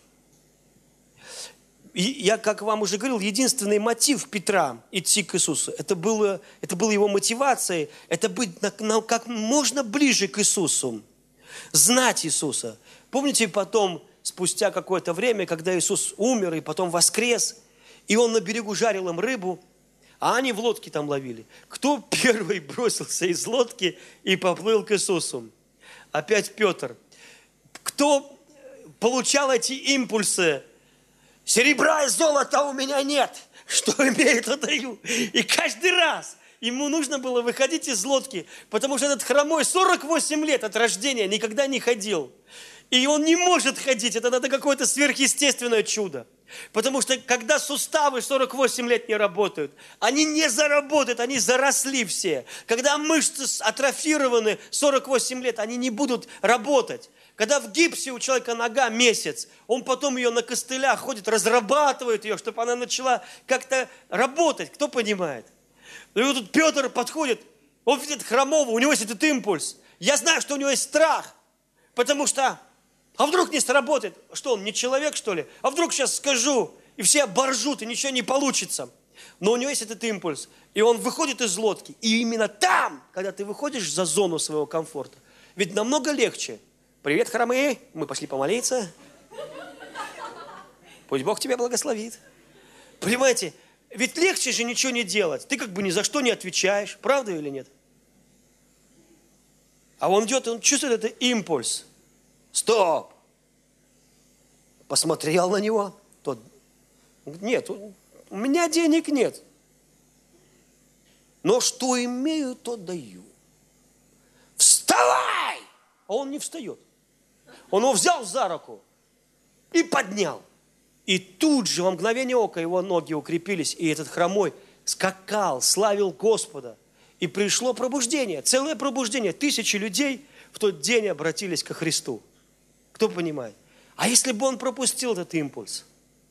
Я, как вам уже говорил, единственный мотив Петра идти к Иисусу, это было его мотивацией, это быть как можно ближе к Иисусу, знать Иисуса. Помните потом, спустя какое-то время, когда Иисус умер и потом воскрес, и Он на берегу жарил им рыбу, а они в лодке там ловили. Кто первый бросился из лодки и поплыл к Иисусу? Опять Петр. Кто получал эти импульсы? Серебра и золота у меня нет. Что имею, то даю. И каждый раз ему нужно было выходить из лодки, потому что этот хромой 48 лет от рождения никогда не ходил. И он не может ходить. Это надо какое-то сверхъестественное чудо. Потому что когда суставы 48 лет не работают, они не заработают, они заросли все. Когда мышцы атрофированы 48 лет, они не будут работать. Когда в гипсе у человека нога месяц, он потом ее на костылях ходит, разрабатывает ее, чтобы она начала как-то работать. Кто понимает? И вот тут Петр подходит, он видит хромого, у него есть этот импульс. Я знаю, что у него есть страх, потому что, а вдруг не сработает? Что, он не человек, что ли? А вдруг сейчас скажу, и все оборжут, и ничего не получится. Но у него есть этот импульс. И он выходит из лодки. И именно там, когда ты выходишь за зону своего комфорта, ведь намного легче. Привет, хромые, мы пошли помолиться. Пусть Бог тебя благословит. Понимаете, ведь легче же ничего не делать. Ты как бы ни за что не отвечаешь. Правда или нет? А он идет, он чувствует этот импульс. Стоп! Посмотрел на него. Тот, нет, у меня денег нет. Но что имею, то даю. Вставай! А он не встает. Он его взял за руку и поднял. И тут же во мгновение ока его ноги укрепились, и этот хромой скакал, славил Господа. И пришло пробуждение, целое пробуждение. Тысячи людей в тот день обратились ко Христу. Кто понимает? А если бы он пропустил этот импульс?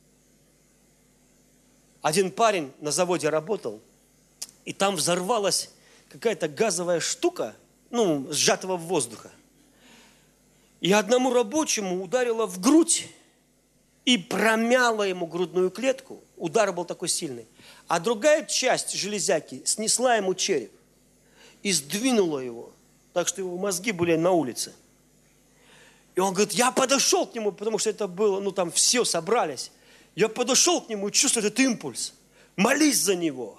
Один парень на заводе работал, и там взорвалась какая-то газовая штука, сжатого воздуха. И одному рабочему ударило в грудь и промяло ему грудную клетку. Удар был такой сильный. А другая часть железяки снесла ему череп и сдвинула его, так что его мозги были на улице. И он говорит, я подошел к нему, потому что это было, там все собрались. Я подошел к нему и чувствую этот импульс. Молись за него.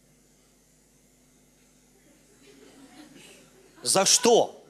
За что?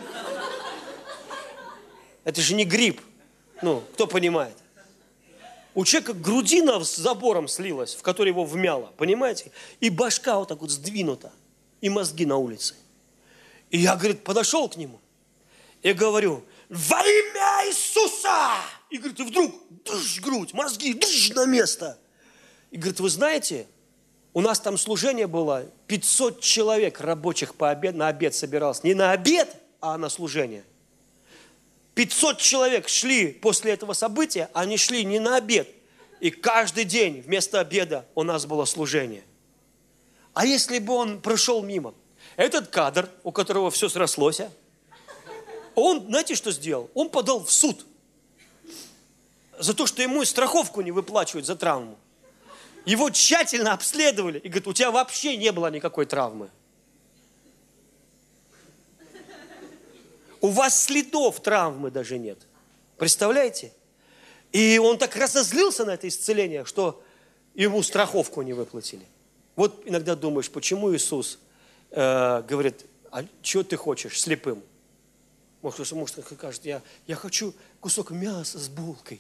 Это же не грипп. Кто понимает? У человека грудина с забором слилась, в которой его вмяло. Понимаете? И башка вот так вот сдвинута. И мозги на улице. И я, говорит, подошел к нему. И говорю, во имя Иисуса! И, говорит, и вдруг, грудь, мозги, на место. И, говорит, вы знаете, у нас там служение было, 500 человек рабочих на обед собиралось. Не на обед, а на служение. 500 человек шли после этого события, они шли не на обед. И каждый день вместо обеда у нас было служение. А если бы он прошел мимо? Этот кадр, у которого все срослось, он, знаете, что сделал? Он подал в суд за то, что ему страховку не выплачивают за травму. Его тщательно обследовали и говорят, у тебя вообще не было никакой травмы. У вас следов травмы даже нет. Представляете? И он так разозлился на это исцеление, что ему страховку не выплатили. Вот иногда думаешь, почему Иисус говорит, а что ты хочешь слепым? Может, скажет, я хочу кусок мяса с булкой.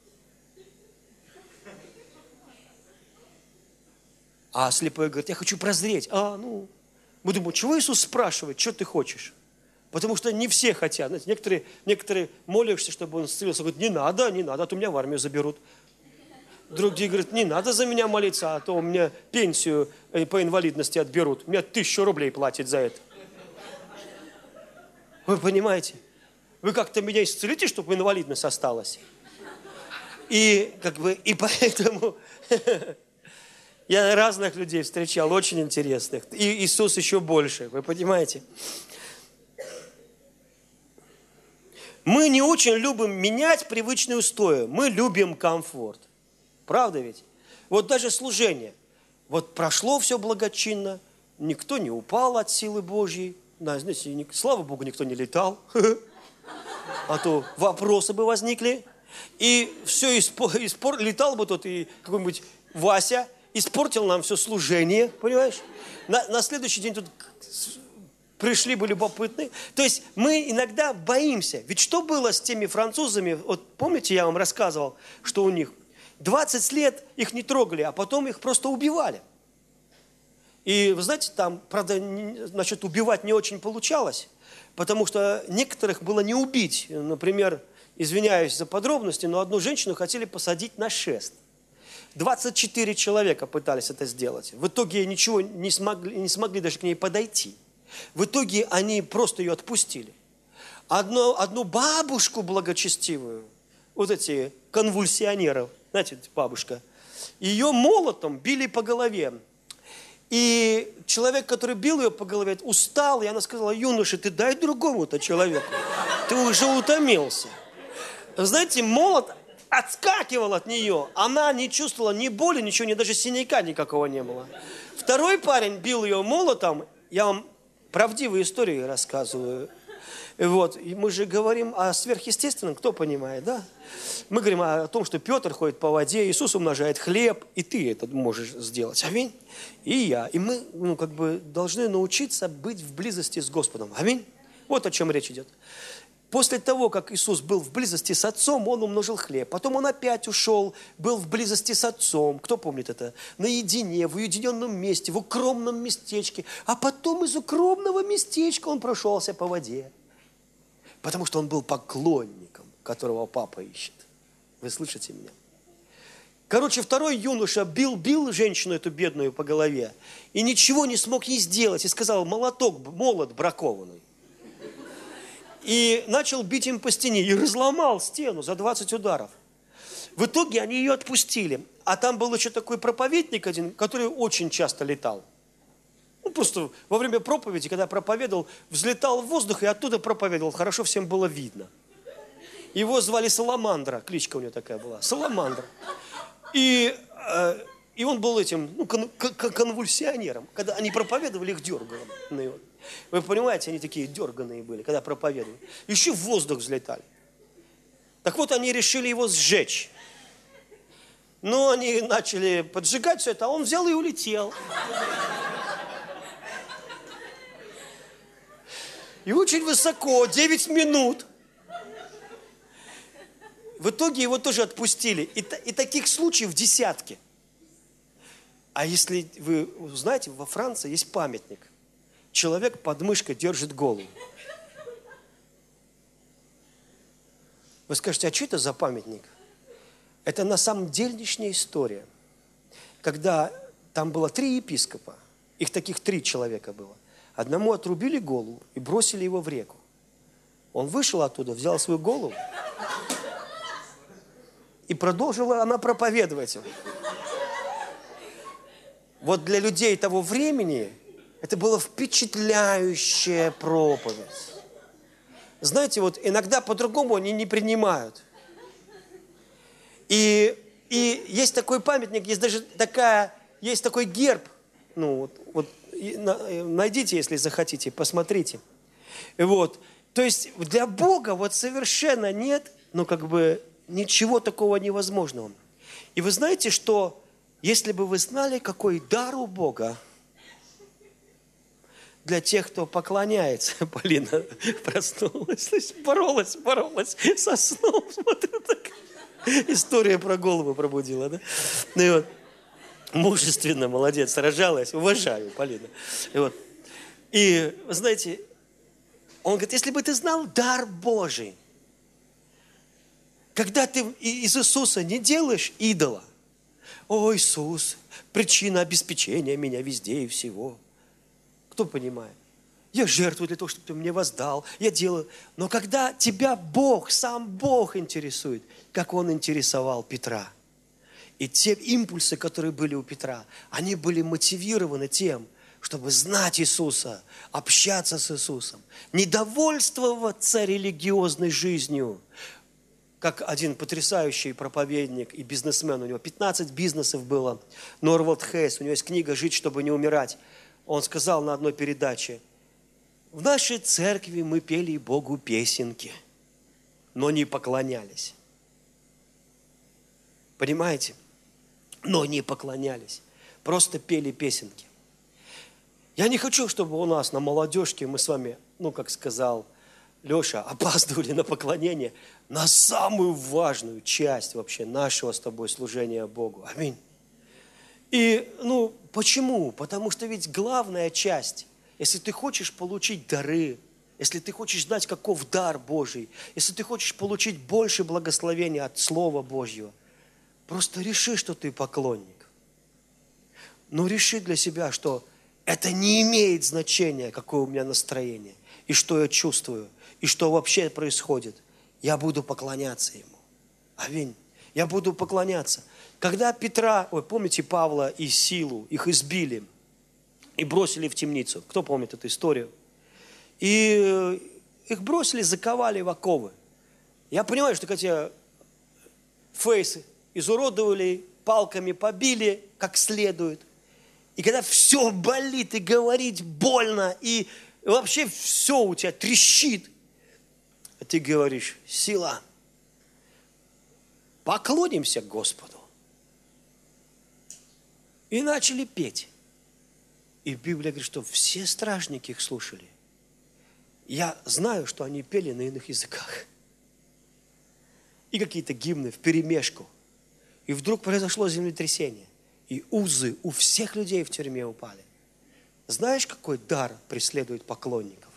А слепой говорит, я хочу прозреть. Мы думаем, чего Иисус спрашивает, что ты хочешь? Потому что не все хотят. Знаете, некоторые молишься, чтобы он исцелился. Говорят, не надо, а то меня в армию заберут. Другие говорят, не надо за меня молиться, а то у меня пенсию по инвалидности отберут. Мне 1000 рублей платят за это. Вы понимаете? Вы как-то меня исцелите, чтобы инвалидность осталась. И поэтому я разных людей встречал, очень интересных. И Иисус еще больше, вы понимаете? Мы не очень любим менять привычные устои. Мы любим комфорт. Правда ведь? Вот даже служение. Вот прошло все благочинно, никто не упал от силы Божьей. Знаете, слава Богу, никто не летал. А то вопросы бы возникли. И все летал бы тот и какой-нибудь Вася, испортил нам все служение, понимаешь? На следующий день тут пришли бы любопытные. То есть мы иногда боимся. Ведь что было с теми французами? Вот помните, я вам рассказывал, что у них 20 лет их не трогали, а потом их просто убивали. И вы знаете, там, правда, насчет убивать не очень получалось, потому что некоторых было не убить. Например, извиняюсь за подробности, но одну женщину хотели посадить на шест. 24 человека пытались это сделать. В итоге ничего не смогли даже к ней подойти. В итоге они просто ее отпустили. Одну бабушку благочестивую, вот эти конвульсионеров, знаете, бабушка, ее молотом били по голове. И человек, который бил ее по голове, устал, и она сказала, юноша, ты дай другому-то человеку, ты уже утомился. Знаете, молот отскакивал от нее. Она не чувствовала ни боли, ничего, ни даже синяка никакого не было. Второй парень бил ее молотом. Я вам правдивые истории рассказываю. Вот. И мы же говорим о сверхъестественном, кто понимает, да? Мы говорим о том, что Петр ходит по воде, Иисус умножает хлеб, и ты это можешь сделать. Аминь. И я. И мы должны научиться быть в близости с Господом. Аминь. Вот о чем речь идет. После того, как Иисус был в близости с Отцом, Он умножил хлеб. Потом Он опять ушел, был в близости с Отцом. Кто помнит это? Наедине, в уединенном месте, в укромном местечке. А потом из укромного местечка Он прошелся по воде. Потому что Он был поклонником, которого Папа ищет. Вы слышите меня? Короче, второй юноша бил женщину эту бедную по голове. И ничего не смог ей сделать. И сказал: молот бракованный. И начал бить им по стене. И разломал стену за 20 ударов. В итоге они ее отпустили. А там был еще такой проповедник один, который очень часто летал. Просто во время проповеди, когда проповедовал, взлетал в воздух и оттуда проповедовал. Хорошо всем было видно. Его звали Саламандра. Кличка у него такая была. Саламандра. И он был этим, конвульсионером. Когда они проповедовали, их дергало на его. Вы понимаете, они такие дерганые были, когда проповедовали. Еще в воздух взлетали. Так вот, они решили его сжечь. Но они начали поджигать все это, а он взял и улетел. И очень высоко, 9 минут. В итоге его тоже отпустили. И таких случаев десятки. А если вы знаете, во Франции есть памятник. Человек под мышкой держит голову. Вы скажете: а что это за памятник? Это на самом делешняя история. Когда там было 3 епископа, их таких 3 человека было. Одному отрубили голову и бросили его в реку. Он вышел оттуда, взял свою голову и продолжила она проповедовать. Вот для людей того времени это была впечатляющая проповедь. Знаете, вот иногда по-другому они не принимают. И есть такой памятник, есть такой герб. Найдите, если захотите, посмотрите. Вот. То есть для Бога вот совершенно нет, ничего такого невозможного. И вы знаете, что если бы вы знали, какой дар у Бога для тех, кто поклоняется. Полина проснулась, боролась со сном. Смотрю, так. История про голову пробудила, да? Мужественно, молодец, сражалась. Уважаю, Полина. И знаете, он говорит: если бы ты знал дар Божий, когда ты из Иисуса не делаешь идола. О, Иисус, причина обеспечения меня везде и всего. Кто понимает? Я жертвую для того, чтобы ты мне воздал. Я делаю. Но когда тебя Бог, сам Бог интересует, как Он интересовал Петра. И те импульсы, которые были у Петра, они были мотивированы тем, чтобы знать Иисуса, общаться с Иисусом, не довольствоваться религиозной жизнью. Как один потрясающий проповедник и бизнесмен, у него 15 бизнесов было, Норвалд Хейс, у него есть книга «Жить, чтобы не умирать». Он сказал на одной передаче: в нашей церкви мы пели Богу песенки, но не поклонялись. Понимаете? Но не поклонялись. Просто пели песенки. Я не хочу, чтобы у нас на молодежке мы с вами, как сказал Леша, опаздывали на поклонение, на самую важную часть вообще нашего с тобой служения Богу. Аминь. И, почему? Потому что ведь главная часть, если ты хочешь получить дары, если ты хочешь знать, каков дар Божий, если ты хочешь получить больше благословения от Слова Божьего, просто реши, что ты поклонник. Но реши для себя, что это не имеет значения, какое у меня настроение, и что я чувствую, и что вообще происходит. Я буду поклоняться Ему. Аминь. Я буду поклоняться. Когда помните Павла и Силу, их избили и бросили в темницу. Кто помнит эту историю? И их бросили, заковали в оковы. Я понимаю, что хотя фейсы изуродовали, палками побили как следует. И когда все болит, и говорить больно, и вообще все у тебя трещит, а ты говоришь: сила, поклонимся Господу. И начали петь. И Библия говорит, что все стражники их слушали. Я знаю, что они пели на иных языках. И какие-то гимны вперемешку. И вдруг произошло землетрясение. И узы у всех людей в тюрьме упали. Знаешь, какой дар преследует поклонников?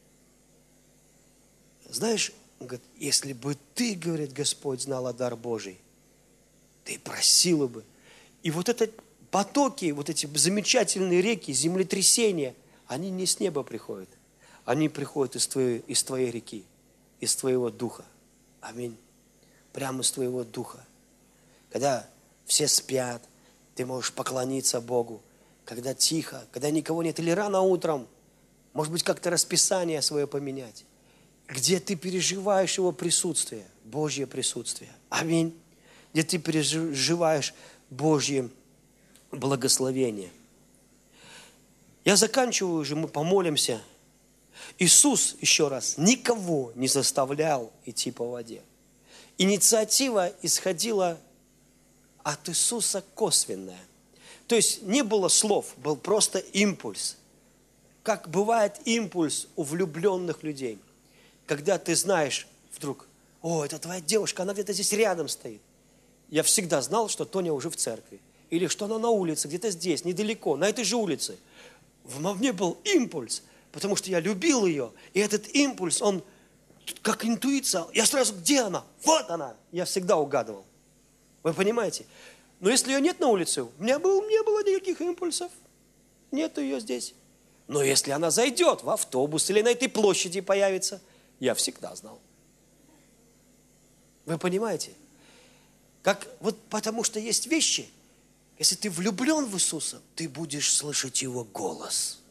Знаешь, он говорит, если бы ты, говорит Господь, знала дар Божий, ты просила бы. И вот это потоки, вот эти замечательные реки, землетрясения, они не с неба приходят. Они приходят из твоей реки, из твоего духа. Аминь. Прямо из твоего духа. Когда все спят, ты можешь поклониться Богу. Когда тихо, когда никого нет, или рано утром, может быть, как-то расписание свое поменять. Где ты переживаешь Его присутствие, Божье присутствие. Аминь. Где ты переживаешь Божье благословение. Я заканчиваю уже, мы помолимся. Иисус, еще раз, никого не заставлял идти по воде. Инициатива исходила от Иисуса косвенная. То есть не было слов, был просто импульс. Как бывает импульс у влюбленных людей. Когда ты знаешь вдруг, о, это твоя девушка, она где-то здесь рядом стоит. Я всегда знал, что Тоня уже в церкви. Или что она на улице, где-то здесь, недалеко, на этой же улице. Во мне был импульс, потому что я любил ее. И этот импульс, он как интуиция. Я сразу, где она? Вот она. Я всегда угадывал. Вы понимаете? Но если ее нет на улице, у меня не было никаких импульсов. Нет ее здесь. Но если она зайдет в автобус или на этой площади появится, я всегда знал. Вы понимаете? Потому что есть вещи, если ты влюблен в Иисуса, ты будешь слышать Его голос.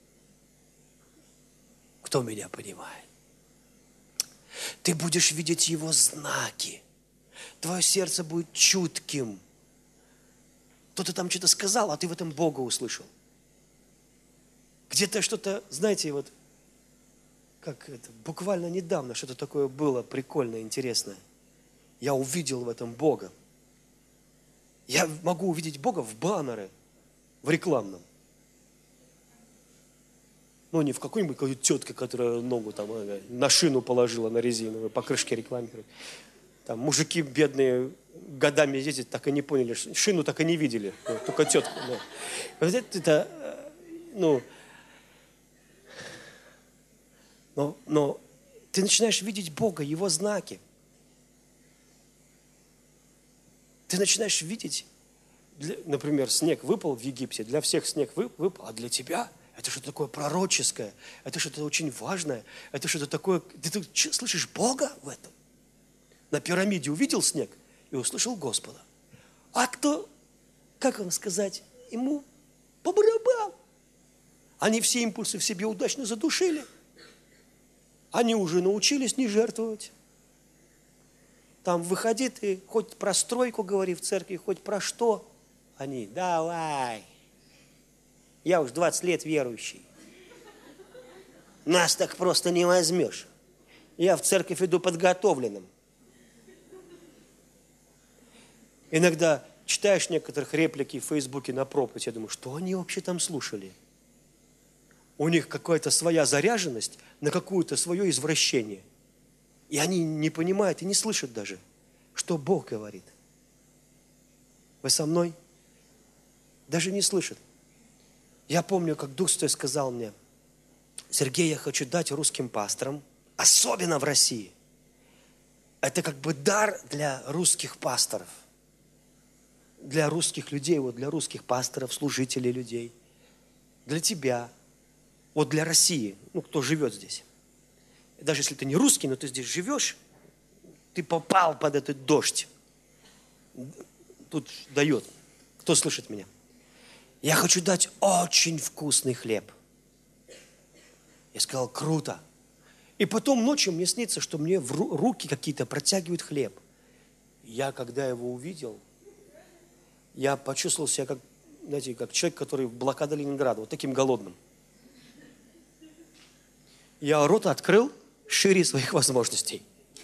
Кто меня понимает? Ты будешь видеть Его знаки. Твое сердце будет чутким. Кто-то там что-то сказал, а ты в этом Бога услышал. Где-то что-то, знаете, вот, как это, буквально недавно что-то такое было прикольное, интересное. Я увидел в этом Бога. Я могу увидеть Бога в баннере, в рекламном. Ну, не в какой-нибудь тетке, которая ногу там на шину положила, на резиновую, по крышке рекламирует. Там мужики бедные годами ездят, так и не поняли, шину так и не видели, только тетку. Да. Вот это, но ты начинаешь видеть Бога, Его знаки. Ты начинаешь видеть, например, снег выпал в Египте, для всех снег выпал, а для тебя это что-то такое пророческое, это что-то очень важное, это что-то такое, ты слышишь Бога в этом. На пирамиде увидел снег и услышал Господа. А кто, как вам сказать, ему по барабану. Они все импульсы в себе удачно задушили. Они уже научились не жертвовать. Там выходи ты, хоть про стройку говори в церкви, хоть про что. Они, давай. Я уж 20 лет верующий. Нас так просто не возьмешь. Я в церковь иду подготовленным. Иногда читаешь некоторых реплики в Фейсбуке на проповедь, я думаю, что они вообще там слушали? У них какая-то своя заряженность на какое-то свое извращение. И они не понимают и не слышат даже, что Бог говорит. Вы со мной? Даже не слышат. Я помню, как Дух Святой сказал мне, Сергей, я хочу дать русским пасторам, особенно в России. Это как бы дар для русских пасторов. Для русских людей, вот для русских пасторов, служителей людей. Для тебя. Вот для России, кто живет здесь. Даже если ты не русский, но ты здесь живешь, ты попал под этот дождь. Тут дает. Кто слышит меня? Я хочу дать очень вкусный хлеб. Я сказал, круто. И потом ночью мне снится, что мне в руки какие-то протягивают хлеб. Я, когда его увидел, я почувствовал себя как, знаете, как человек, который в блокаде Ленинграда, вот таким голодным. Я рот открыл шире своих возможностей.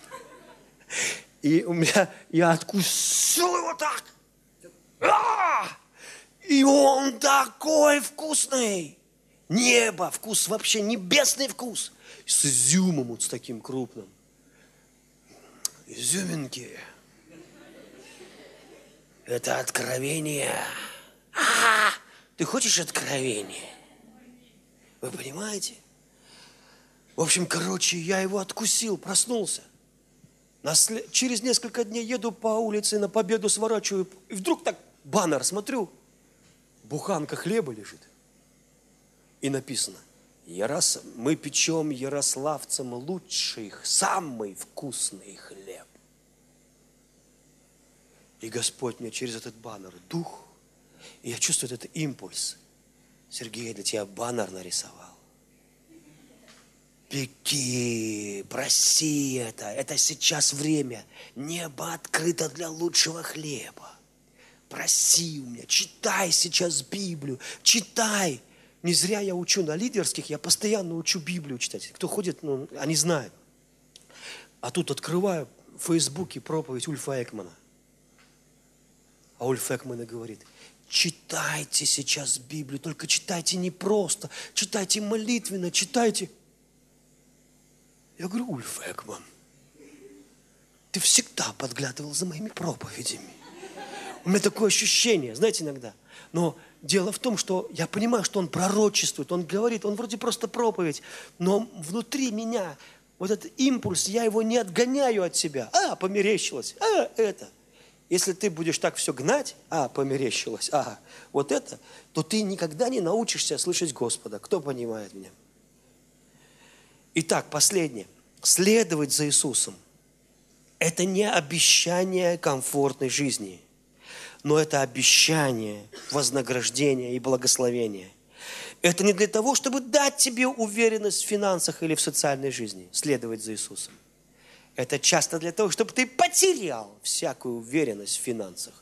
И я откусил его так. И он такой вкусный. Небо, вкус вообще, небесный вкус. С изюмом вот с таким крупным. Изюминки. Это откровение. Ты хочешь откровение? Вы понимаете? В общем, я его откусил, проснулся. Через несколько дней еду по улице, на Победу сворачиваю, и вдруг так баннер смотрю, буханка хлеба лежит. И написано, мы печем ярославцам лучший, самый вкусный хлеб. И Господь мне через этот баннер дух, и я чувствую этот импульс. Сергей, я для тебя баннер нарисовал. Пеки, проси это сейчас время. Небо открыто для лучшего хлеба. Проси у меня, читай сейчас Библию, читай. Не зря я учу на лидерских, я постоянно учу Библию читать. Кто ходит, они знают. А тут открываю в Фейсбуке проповедь Ульфа Экмана. А Ульф Экман говорит, читайте сейчас Библию, только читайте не просто, читайте молитвенно, читайте. Я говорю, Ульф Экман, ты всегда подглядывал за моими проповедями. У меня такое ощущение, знаете, иногда. Но дело в том, что я понимаю, что он пророчествует, он говорит, он вроде просто проповедь, но внутри меня вот этот импульс, я его не отгоняю от себя. Померещилось, это. Если ты будешь так все гнать, померещилось, вот это, то ты никогда не научишься слышать Господа. Кто понимает меня? Итак, последнее. Следовать за Иисусом – это не обещание комфортной жизни, но это обещание вознаграждения и благословения. Это не для того, чтобы дать тебе уверенность в финансах или в социальной жизни, следовать за Иисусом. Это часто для того, чтобы ты потерял всякую уверенность в финансах.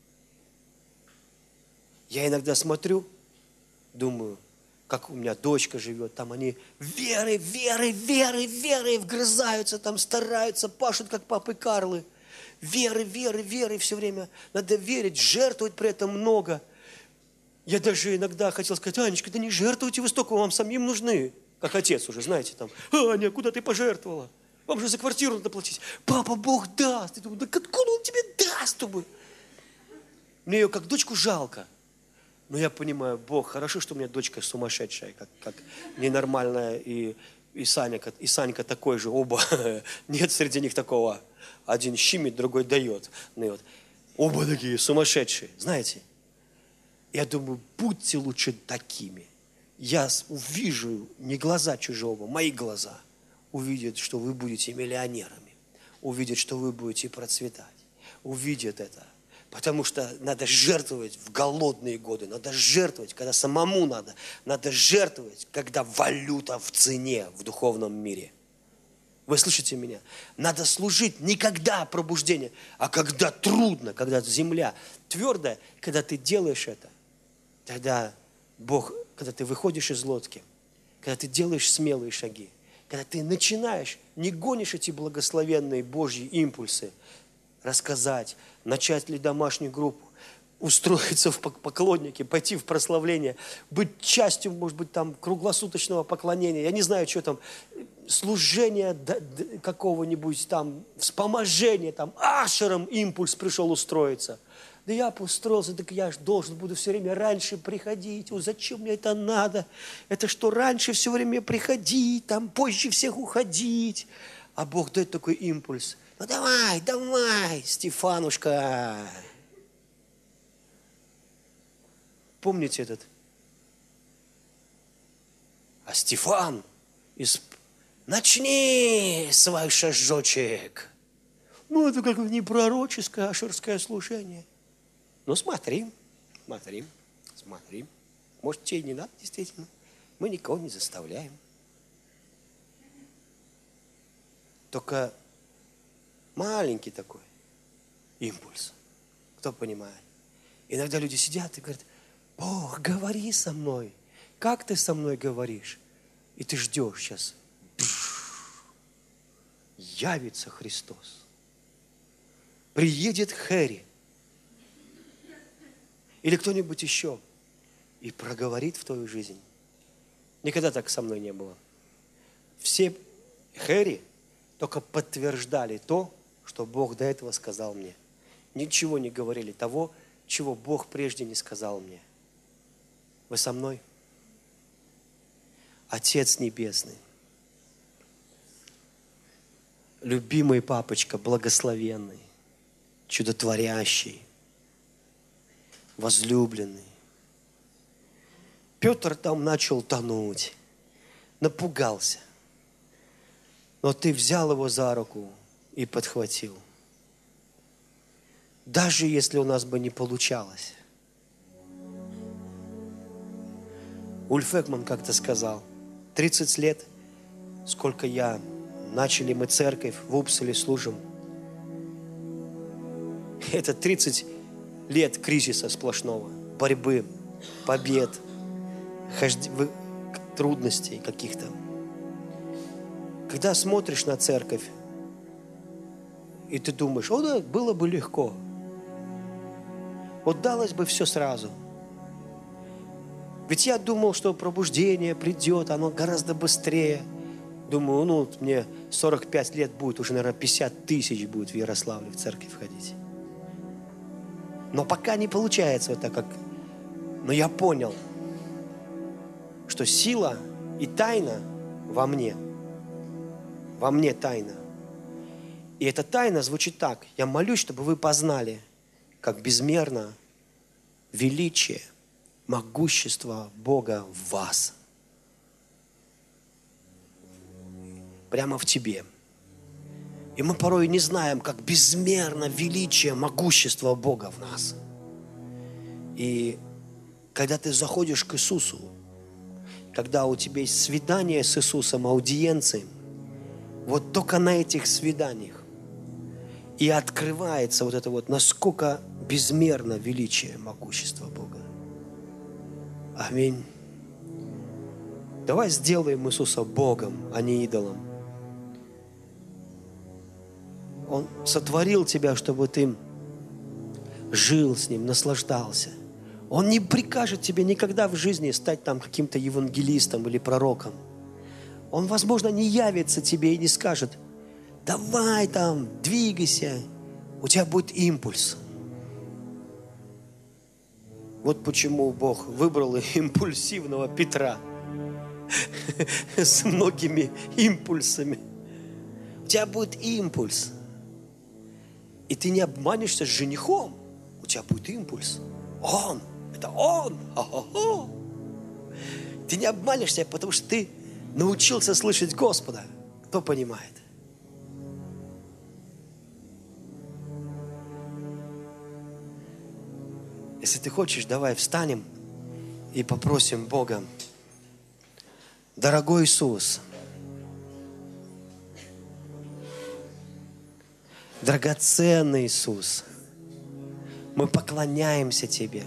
Я иногда смотрю, думаю, как у меня дочка живет, там они верой вгрызаются, там стараются, пашут, как папы Карлы. Веры все время. Надо верить, жертвовать при этом много. Я даже иногда хотел сказать, Анечка, да не жертвуйте вы столько, вам самим нужны. Как отец уже, знаете, там, Аня, куда ты пожертвовала? Вам же за квартиру надо платить. Папа, Бог даст. Я думаю, да откуда он тебе даст? Мне ее как дочку жалко. Но я понимаю, Бог, хорошо, что у меня дочка сумасшедшая, как ненормальная, и Санька такой же, оба. Нет среди них такого. Один щимит, другой дает. Оба такие сумасшедшие, знаете. Я думаю, будьте лучше такими. Я увижу не глаза чужого, мои глаза увидят, что вы будете миллионерами, увидят, что вы будете процветать, увидят это. Потому что надо жертвовать в голодные годы, надо жертвовать, когда самому надо жертвовать, когда валюта в цене в духовном мире. Вы слышите меня? Надо служить не когда пробуждение, а когда трудно, когда земля твердая, когда ты делаешь это, тогда Бог, когда ты выходишь из лодки, когда ты делаешь смелые шаги, когда ты начинаешь, не гонишь эти благословенные Божьи импульсы, рассказать, начать ли домашнюю группу, устроиться в поклонники, пойти в прославление, быть частью, может быть, там, круглосуточного поклонения, я не знаю, что там, служения какого-нибудь там, вспоможения, там, ашером импульс пришел устроиться. Да я устроился, так я же буду все время раньше приходить. Зачем мне это надо? Это что, раньше все время приходить, там, позже всех уходить? А Бог дает такой импульс. Ну давай, Стефанушка. Помните этот? А Стефан начни свой шажочек. Это как не пророческое, ашерское служение. Смотри. Может, тебе и не надо, действительно. Мы никого не заставляем. Только маленький такой. импульс. Кто понимает? Иногда люди сидят и говорят: Бог, говори со мной. Как ты со мной говоришь? И ты ждешь сейчас. Явится Христос. Приедет Хэри. Или кто-нибудь еще. И проговорит в твою жизнь. Никогда так со мной не было. Все Хэри только подтверждали то, что Бог до этого сказал мне. Ничего не говорили того, чего Бог прежде не сказал мне. Вы со мной? Отец Небесный, любимый папочка, благословенный, чудотворящий, возлюбленный. Петр там начал тонуть, напугался. Но ты взял его за руку и подхватил. Даже если у нас бы не получалось. Ульф Экман как-то сказал: 30 лет, сколько начали мы церковь, в Упсале служим. Это 30 лет кризиса сплошного, борьбы, побед, трудностей каких-то. Когда смотришь на церковь, и ты думаешь: о да, было бы легко. Вот далось бы все сразу. Ведь я думал, что пробуждение придет, оно гораздо быстрее. Думаю, мне 45 лет будет, уже, наверное, 50 тысяч будет в Ярославле в церковь входить. Но пока не получается вот так, как... Но я понял, что сила и тайна во мне. Во мне тайна. И эта тайна звучит так: я молюсь, чтобы вы познали, как безмерно величие, могущество Бога в вас. Прямо в тебе. И мы порой не знаем, как безмерно величие, могущество Бога в нас. И когда ты заходишь к Иисусу, когда у тебя есть свидание с Иисусом, аудиенции, вот только на этих свиданиях и открывается вот это вот, насколько безмерно величие, могущество Бога. Аминь. Давай сделаем Иисуса Богом, а не идолом. Он сотворил тебя, чтобы ты жил с Ним, наслаждался. Он не прикажет тебе никогда в жизни стать там каким-то евангелистом или пророком. Он, возможно, не явится тебе и не скажет: давай там, двигайся. У тебя будет импульс. Вот почему Бог выбрал импульсивного Петра с многими импульсами. У тебя будет импульс. И ты не обманешься с женихом. У тебя будет импульс. Он. Это он. Хо-хо-хо. Ты не обманешься, потому что ты научился слышать Господа. Кто понимает? Если ты хочешь, давай встанем и попросим Бога: дорогой Иисус, драгоценный Иисус, мы поклоняемся Тебе.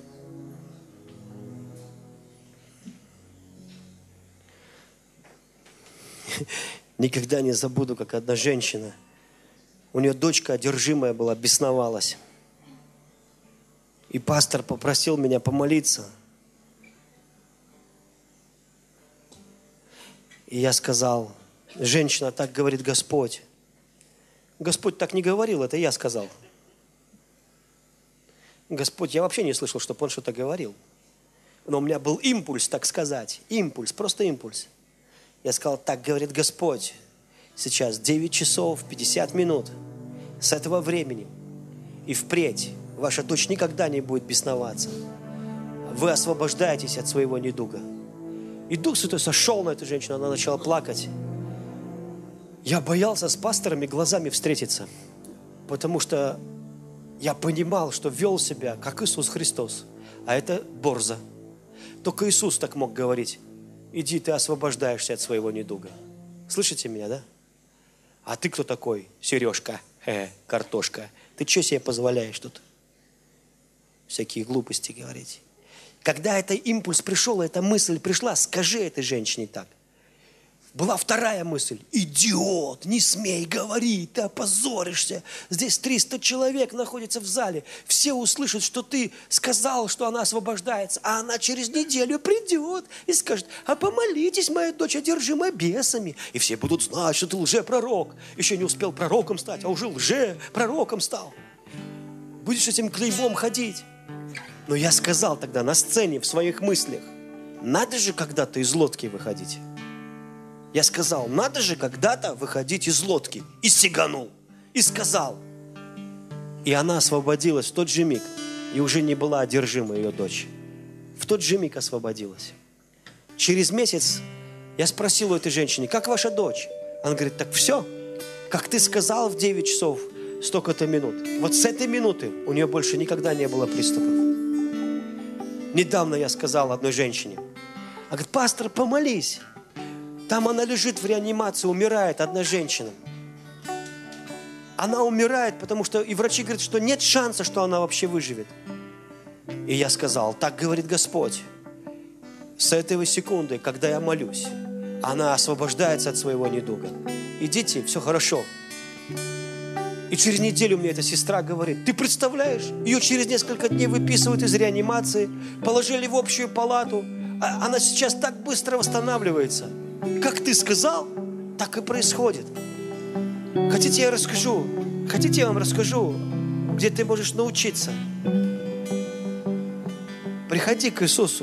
Никогда не забуду, как одна женщина, у нее дочка одержимая была, бесновалась. И пастор попросил меня помолиться. И я сказал: женщина, так говорит Господь. Господь так не говорил, это я сказал. Господь, я вообще не слышал, чтобы Он что-то говорил. Но у меня был импульс, так сказать. Импульс, просто импульс. Я сказал: так говорит Господь. Сейчас 9 часов 50 минут. С этого времени и впредь ваша дочь никогда не будет бесноваться. Вы освобождаетесь от своего недуга. И Дух Святой сошел на эту женщину, она начала плакать. Я боялся с пасторами глазами встретиться, потому что я понимал, что вел себя, как Иисус Христос. А это борзо. Только Иисус так мог говорить: иди, ты освобождаешься от своего недуга. Слышите меня, да? А ты кто такой? Сережка, картошка. Ты что себе позволяешь тут всякие глупости говорить? Когда этот импульс пришел, эта мысль пришла, скажи этой женщине так. Была вторая мысль. Идиот, не смей говорить, ты опозоришься. Здесь 300 человек находится в зале. Все услышат, что ты сказал, что она освобождается. А она через неделю придет и скажет: а помолитесь, моя дочь одержима бесами. И все будут знать, что ты лжепророк. Еще не успел пророком стать, а уже лжепророком стал. Будешь этим клеймом ходить. Но я сказал тогда на сцене в своих мыслях: надо же когда-то из лодки выходить. Я сказал: надо же когда-то выходить из лодки. И сиганул. И сказал. И она освободилась в тот же миг. И уже не была одержима ее дочь. В тот же миг освободилась. Через месяц я спросил у этой женщины: как ваша дочь? Она говорит: так все, как ты сказал, в 9 часов столько-то минут. Вот с этой минуты у нее больше никогда не было приступов. Недавно я сказал одной женщине. Она говорит: пастор, помолись. Там она лежит в реанимации, умирает одна женщина. Она умирает, потому что и врачи говорят, что нет шанса, что она вообще выживет. И я сказал: так говорит Господь. С этой секунды, когда я молюсь, она освобождается от своего недуга. Идите, все хорошо. И через неделю мне эта сестра говорит: ты представляешь, ее через несколько дней выписывают из реанимации, положили в общую палату, а она сейчас так быстро восстанавливается. Как ты сказал, так и происходит. Хотите, я расскажу? Хотите, я вам расскажу, где ты можешь научиться? Приходи к Иисусу.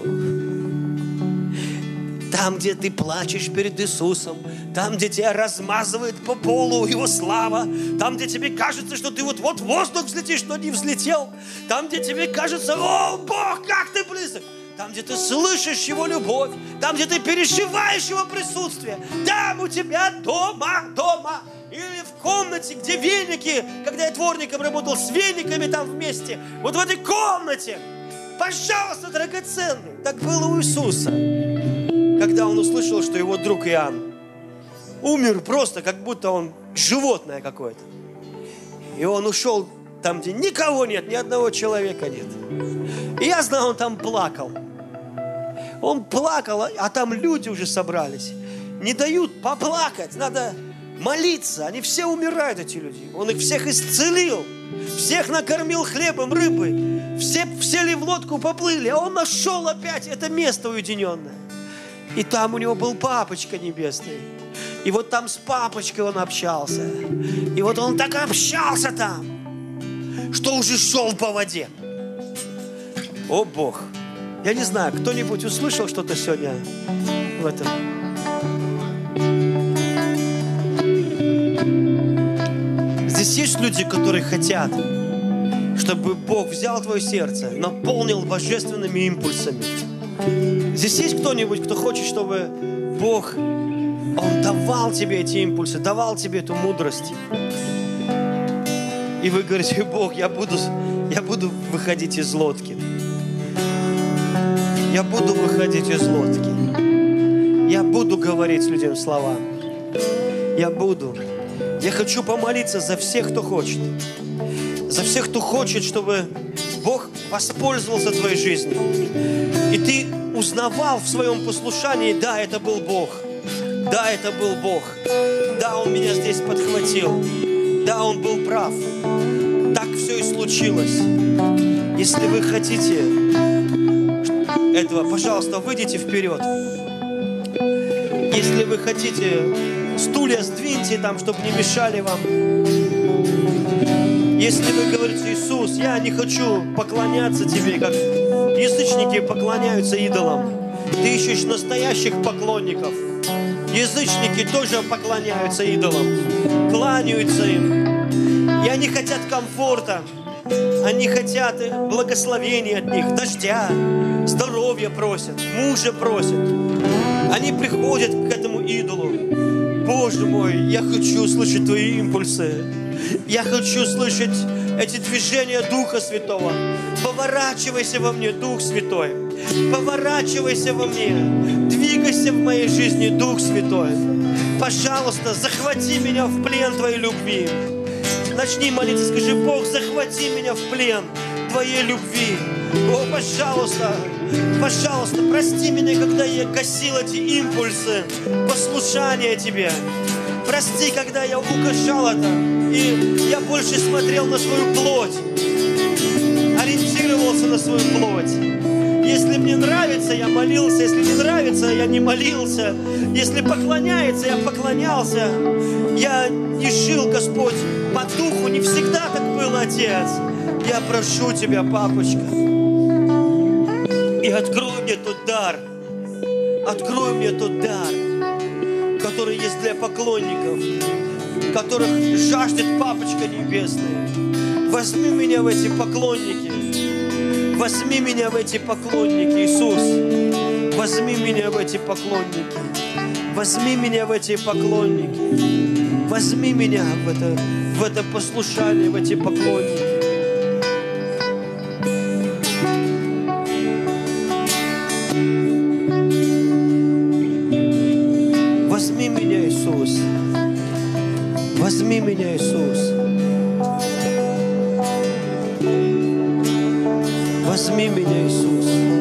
Там, где ты плачешь перед Иисусом, там, где тебя размазывает по полу Его слава, там, где тебе кажется, что ты вот-вот в воздух взлетишь, но не взлетел, там, где тебе кажется: о, Бог, как ты близок, там, где ты слышишь Его любовь, там, где ты переживаешь Его присутствие, там у тебя дома. Или в комнате, где веники, когда я дворником работал, с вениками там вместе, вот в этой комнате. Пожалуйста, драгоценный. Так было у Иисуса, когда Он услышал, что Его друг Иоанн умер просто, как будто он животное какое-то. И Он ушел там, где никого нет, ни одного человека нет. И я знаю, он там плакал. Он плакал, а там люди уже собрались. Не дают поплакать, надо молиться. Они все умирают, эти люди. Он их всех исцелил, всех накормил хлебом, рыбой. Все сели в лодку, поплыли, а он нашел опять это место уединенное. И там у него был папочка небесный. И вот там с папочкой он общался. И вот он так общался там, что уже шел по воде. О, Бог! Я не знаю, кто-нибудь услышал что-то сегодня в этом? Здесь есть люди, которые хотят, чтобы Бог взял твое сердце, наполнил божественными импульсами. Здесь есть кто-нибудь, кто хочет, чтобы Бог, Он давал тебе эти импульсы, давал тебе эту мудрость. И вы говорите: Бог, я буду выходить из лодки. Я буду выходить из лодки. Я буду говорить людям слова. Я буду. Я хочу помолиться за всех, кто хочет. За всех, кто хочет, чтобы Бог воспользовался твоей жизнью. И ты узнавал в своем послушании: да, это был Бог. Да, это был Бог. Да, Он меня здесь подхватил. Да, Он был прав. Так все и случилось. Если вы хотите этого, пожалуйста, выйдите вперед. Если вы хотите, стулья сдвиньте там, чтобы не мешали вам. Если вы говорите: Иисус, я не хочу поклоняться Тебе, как язычники поклоняются идолам. Ты ищешь настоящих поклонников. Язычники тоже поклоняются идолам, кланяются им. И они хотят комфорта, они хотят благословения от них, дождя, здоровья просят, мужа просят. Они приходят к этому идолу. Боже мой, я хочу слышать Твои импульсы. Я хочу слышать эти движения Духа Святого. Поворачивайся во мне, Дух Святой. Поворачивайся во мне. Двигайся в моей жизни, Дух Святой. Пожалуйста, захвати меня в плен Твоей любви. Начни молиться, скажи: Бог, захвати меня в плен Твоей любви. О, пожалуйста, пожалуйста, прости меня, когда я гасил эти импульсы послушания Тебе. Прости, когда я угошал это, и я больше смотрел на свою плоть, ориентировался на свою плоть. Если мне нравится, я молился. Если не нравится, я не молился. Если поклоняется, я поклонялся. Я не жил, Господь, по духу. Не всегда так было, Отец. Я прошу Тебя, Папочка, и открой мне тот дар. Открой мне тот дар, который есть для поклонников, которых жаждет Папочка Небесный. Возьми меня в эти поклонники. Возьми меня в эти поклонники, Иисус. Возьми меня в эти поклонники. Возьми меня в эти поклонники. Возьми меня в это послушание, в эти поклонники. Возьми меня, Иисус. Возьми меня, Иисус. Возьми меня, Иисус.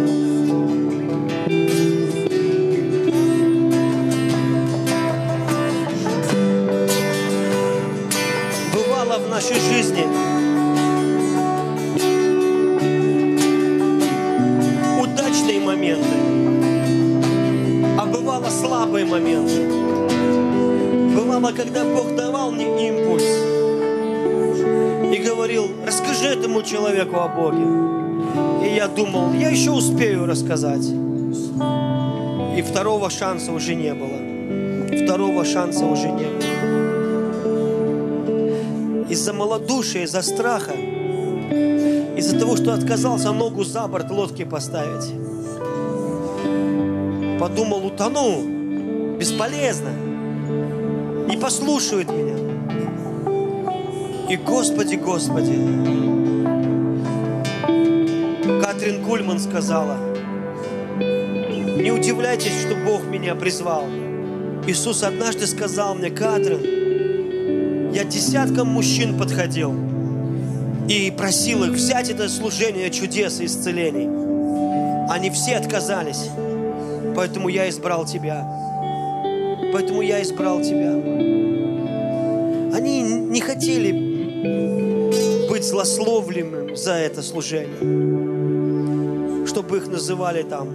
Бывало в нашей жизни удачные моменты, а бывало слабые моменты. Бывало, когда Бог давал мне импульс и говорил: расскажи этому человеку о Боге. И я думал, я еще успею рассказать. И второго шанса уже не было. Второго шанса уже не было. Из-за малодушия, из-за страха, из-за того, что отказался ногу за борт лодки поставить. Подумал, утону, бесполезно. Не послушают меня. И Господи, Господи, Катрин Кульман сказала: не удивляйтесь, что Бог меня призвал. Иисус однажды сказал мне: Катрин, я десяткам мужчин подходил и просил их взять это служение чудес и исцелений. Они все отказались, поэтому я избрал тебя. Поэтому я избрал тебя. Они не хотели быть злословленными за это служение, чтобы их называли там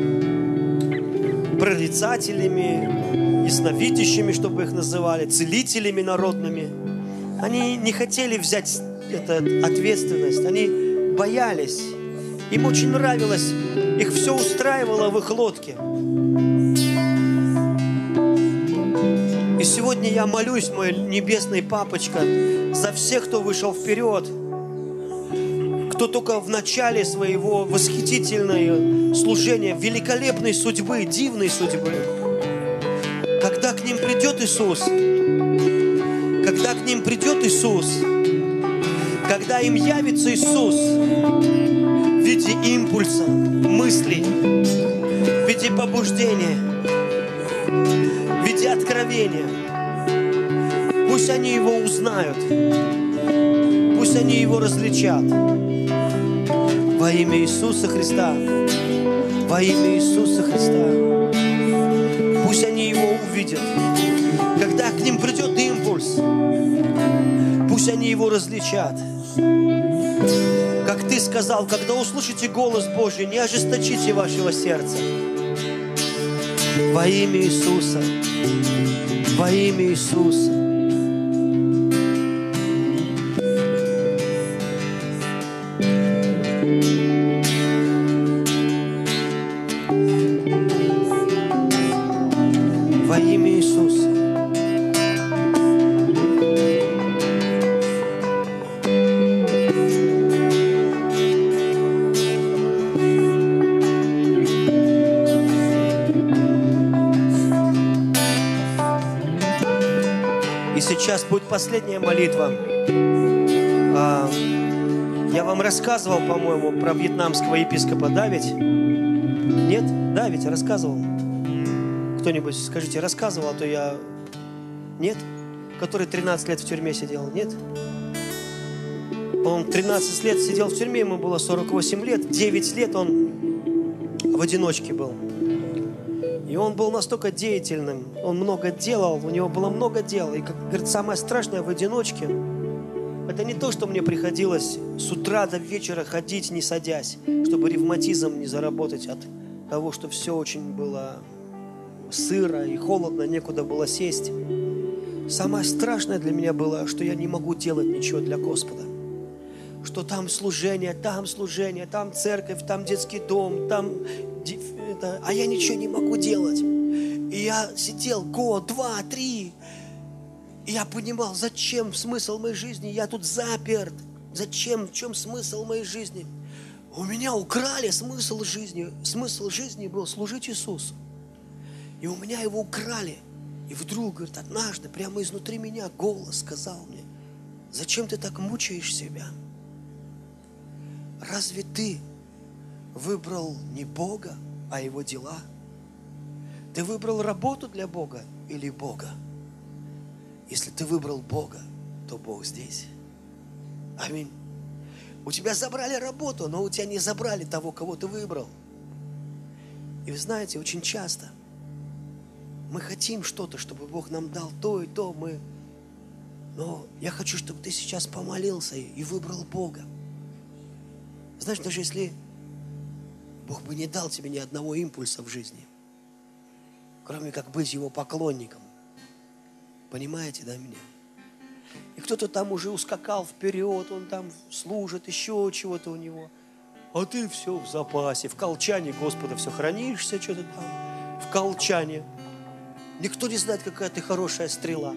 прорицателями, ясновидящими, чтобы их называли целителями народными. Они не хотели взять эту ответственность, они боялись. Им очень нравилось, их все устраивало в их лодке. И сегодня я молюсь, мой небесный Папочка, за всех, кто вышел вперед, кто только в начале своего восхитительного служения, великолепной судьбы, дивной судьбы. Когда к ним придет Иисус, когда к ним придет Иисус, когда им явится Иисус в виде импульса, мыслей, в виде побуждения, в виде откровения, пусть они Его узнают, пусть они Его различат. Во имя Иисуса Христа, во имя Иисуса Христа, пусть они Его увидят. Когда к ним придет импульс, пусть они Его различат. Как Ты сказал, когда услышите голос Божий, не ожесточите вашего сердца. Во имя Иисуса, во имя Иисуса. Во имя Иисуса. И сейчас будет последняя молитва. Я вам рассказывал, по-моему, про вьетнамского епископа, да ведь? Нет? Да ведь, рассказывал. Кто-нибудь, скажите, рассказывал, а то я... Нет? Который 13 лет в тюрьме сидел? Нет? по-моему, 13 лет сидел в тюрьме, ему было 48 лет, 9 лет он в одиночке был. И он был настолько деятельным, он много делал, у него было много дел. И, как говорит, самое страшное в одиночке, это не то, что мне приходилось с утра до вечера ходить, не садясь, чтобы ревматизм не заработать от того, что все очень было сыро и холодно, некуда было сесть. Самое страшное для меня было, что я не могу делать ничего для Господа. Что там служение, там церковь, там детский дом, там... А я ничего не могу делать. И я сидел год, 2, 3. И я понимал, зачем смысл моей жизни? Я тут заперт. Зачем? В чем смысл моей жизни? У меня украли смысл жизни. Смысл жизни был служить Иисусу. И у меня его украли. И вдруг, говорит, однажды прямо изнутри меня голос сказал мне: зачем ты так мучаешь себя? Разве ты выбрал не Бога, а Его дела? Ты выбрал работу для Бога или Бога? Если ты выбрал Бога, то Бог здесь. Аминь. У тебя забрали работу, но у тебя не забрали того, кого ты выбрал. И вы знаете, очень часто мы хотим что-то, чтобы Бог нам дал то и то. Но я хочу, чтобы ты сейчас помолился и выбрал Бога. Знаешь, даже если Бог бы не дал тебе ни одного импульса в жизни, кроме как быть Его поклонником. Понимаете, да, меня? И кто-то там уже ускакал вперед, он там служит, еще чего-то у него. А ты все в запасе, в колчане Господа все хранишься, что-то там, в колчане. Никто не знает, какая ты хорошая стрела.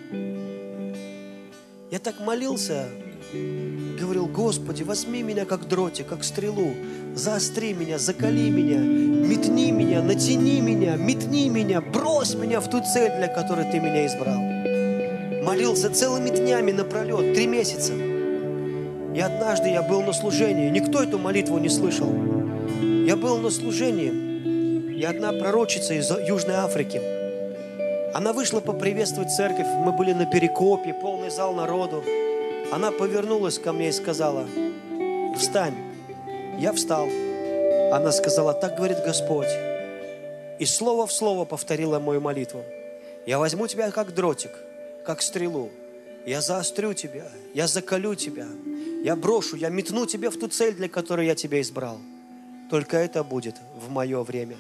Я так молился, говорил: Господи, возьми меня как дротик, как стрелу, заостри меня, закали меня, метни меня, натяни меня, метни меня, брось меня в ту цель, для которой Ты меня избрал. Молился целыми днями напролет, 3 месяца. И однажды я был на служении, никто эту молитву не слышал. Я был на служении, и одна пророчица из Южной Африки, она вышла поприветствовать церковь, мы были на перекопе, полный зал народу. Она повернулась ко мне и сказала: встань. Я встал. Она сказала: так говорит Господь. И слово в слово повторила мою молитву. Я возьму тебя как дротик, как стрелу. Я заострю тебя, я закалю тебя, я брошу, я метну тебя в ту цель, для которой я тебя избрал. Только это будет в мое время.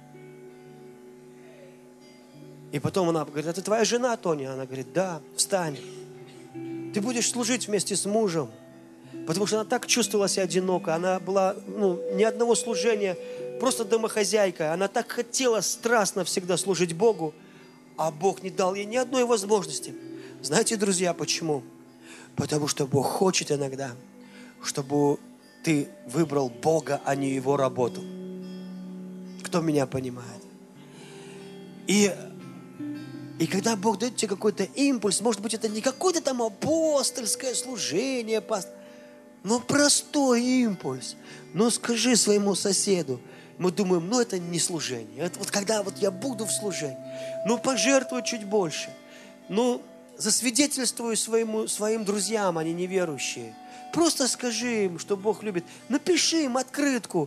И потом она говорит: это твоя жена, Тоня? Она говорит: да, встань. Ты будешь служить вместе с мужем. Потому что она так чувствовала себя одиноко. Она была, ни одного служения, просто домохозяйка. Она так хотела страстно всегда служить Богу, а Бог не дал ей ни одной возможности. Знаете, друзья, почему? Потому что Бог хочет иногда, чтобы ты выбрал Бога, а не Его работу. Кто меня понимает? И когда Бог дает тебе какой-то импульс, может быть, это не какое-то там апостольское служение, но простой импульс. Но скажи своему соседу, мы думаем, это не служение. Это вот когда я буду в служении, пожертвую чуть больше. Засвидетельствую своим друзьям, они неверующие. Просто скажи им, что Бог любит. Напиши им открытку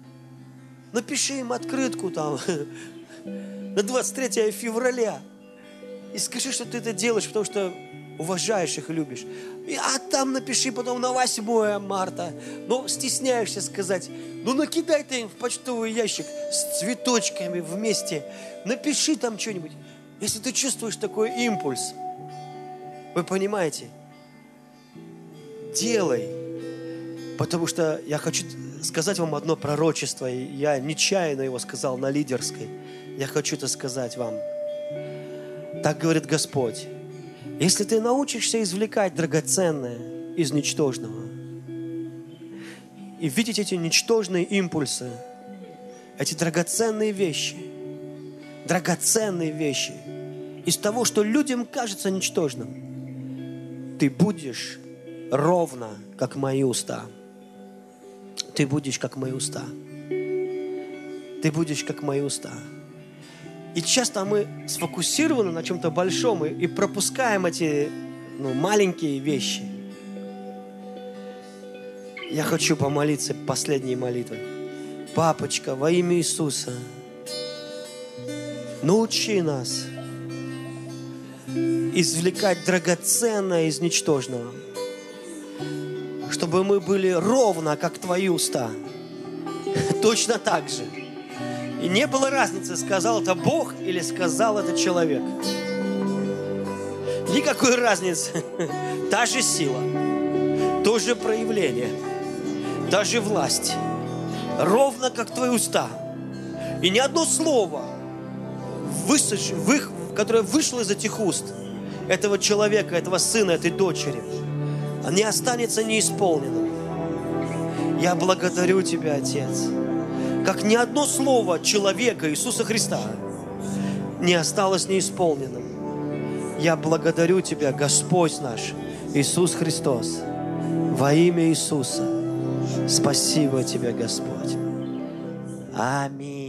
там на 23 февраля. И скажи, что ты это делаешь, потому что уважаешь их и любишь. А там напиши потом на 8 марта. Но стесняешься сказать. Накидай ты им в почтовый ящик с цветочками вместе. Напиши там что-нибудь. Если ты чувствуешь такой импульс, вы понимаете? Делай. Потому что я хочу сказать вам одно пророчество. И я нечаянно его сказал на лидерской. Я хочу это сказать вам. Так говорит Господь. Если ты научишься извлекать драгоценное из ничтожного и видеть эти ничтожные импульсы, эти драгоценные вещи из того, что людям кажется ничтожным, ты будешь ровно, как мои уста. Ты будешь, как мои уста. Ты будешь, как мои уста. И часто мы сфокусированы на чем-то большом и пропускаем эти маленькие вещи. Я хочу помолиться последней молитвой. Папочка, во имя Иисуса, научи нас извлекать драгоценное из ничтожного, чтобы мы были ровно, как Твои уста. Точно так же. И не было разницы, сказал это Бог или сказал это человек. Никакой разницы. Та же сила, то же проявление, та же власть. Ровно как Твои уста. И ни одно слово, которое вышло из этих уст этого человека, этого сына, этой дочери, не останется неисполненным. Я благодарю Тебя, Отец, как ни одно слово человека Иисуса Христа не осталось неисполненным. Я благодарю Тебя, Господь наш, Иисус Христос, во имя Иисуса. Спасибо Тебе, Господь. Аминь.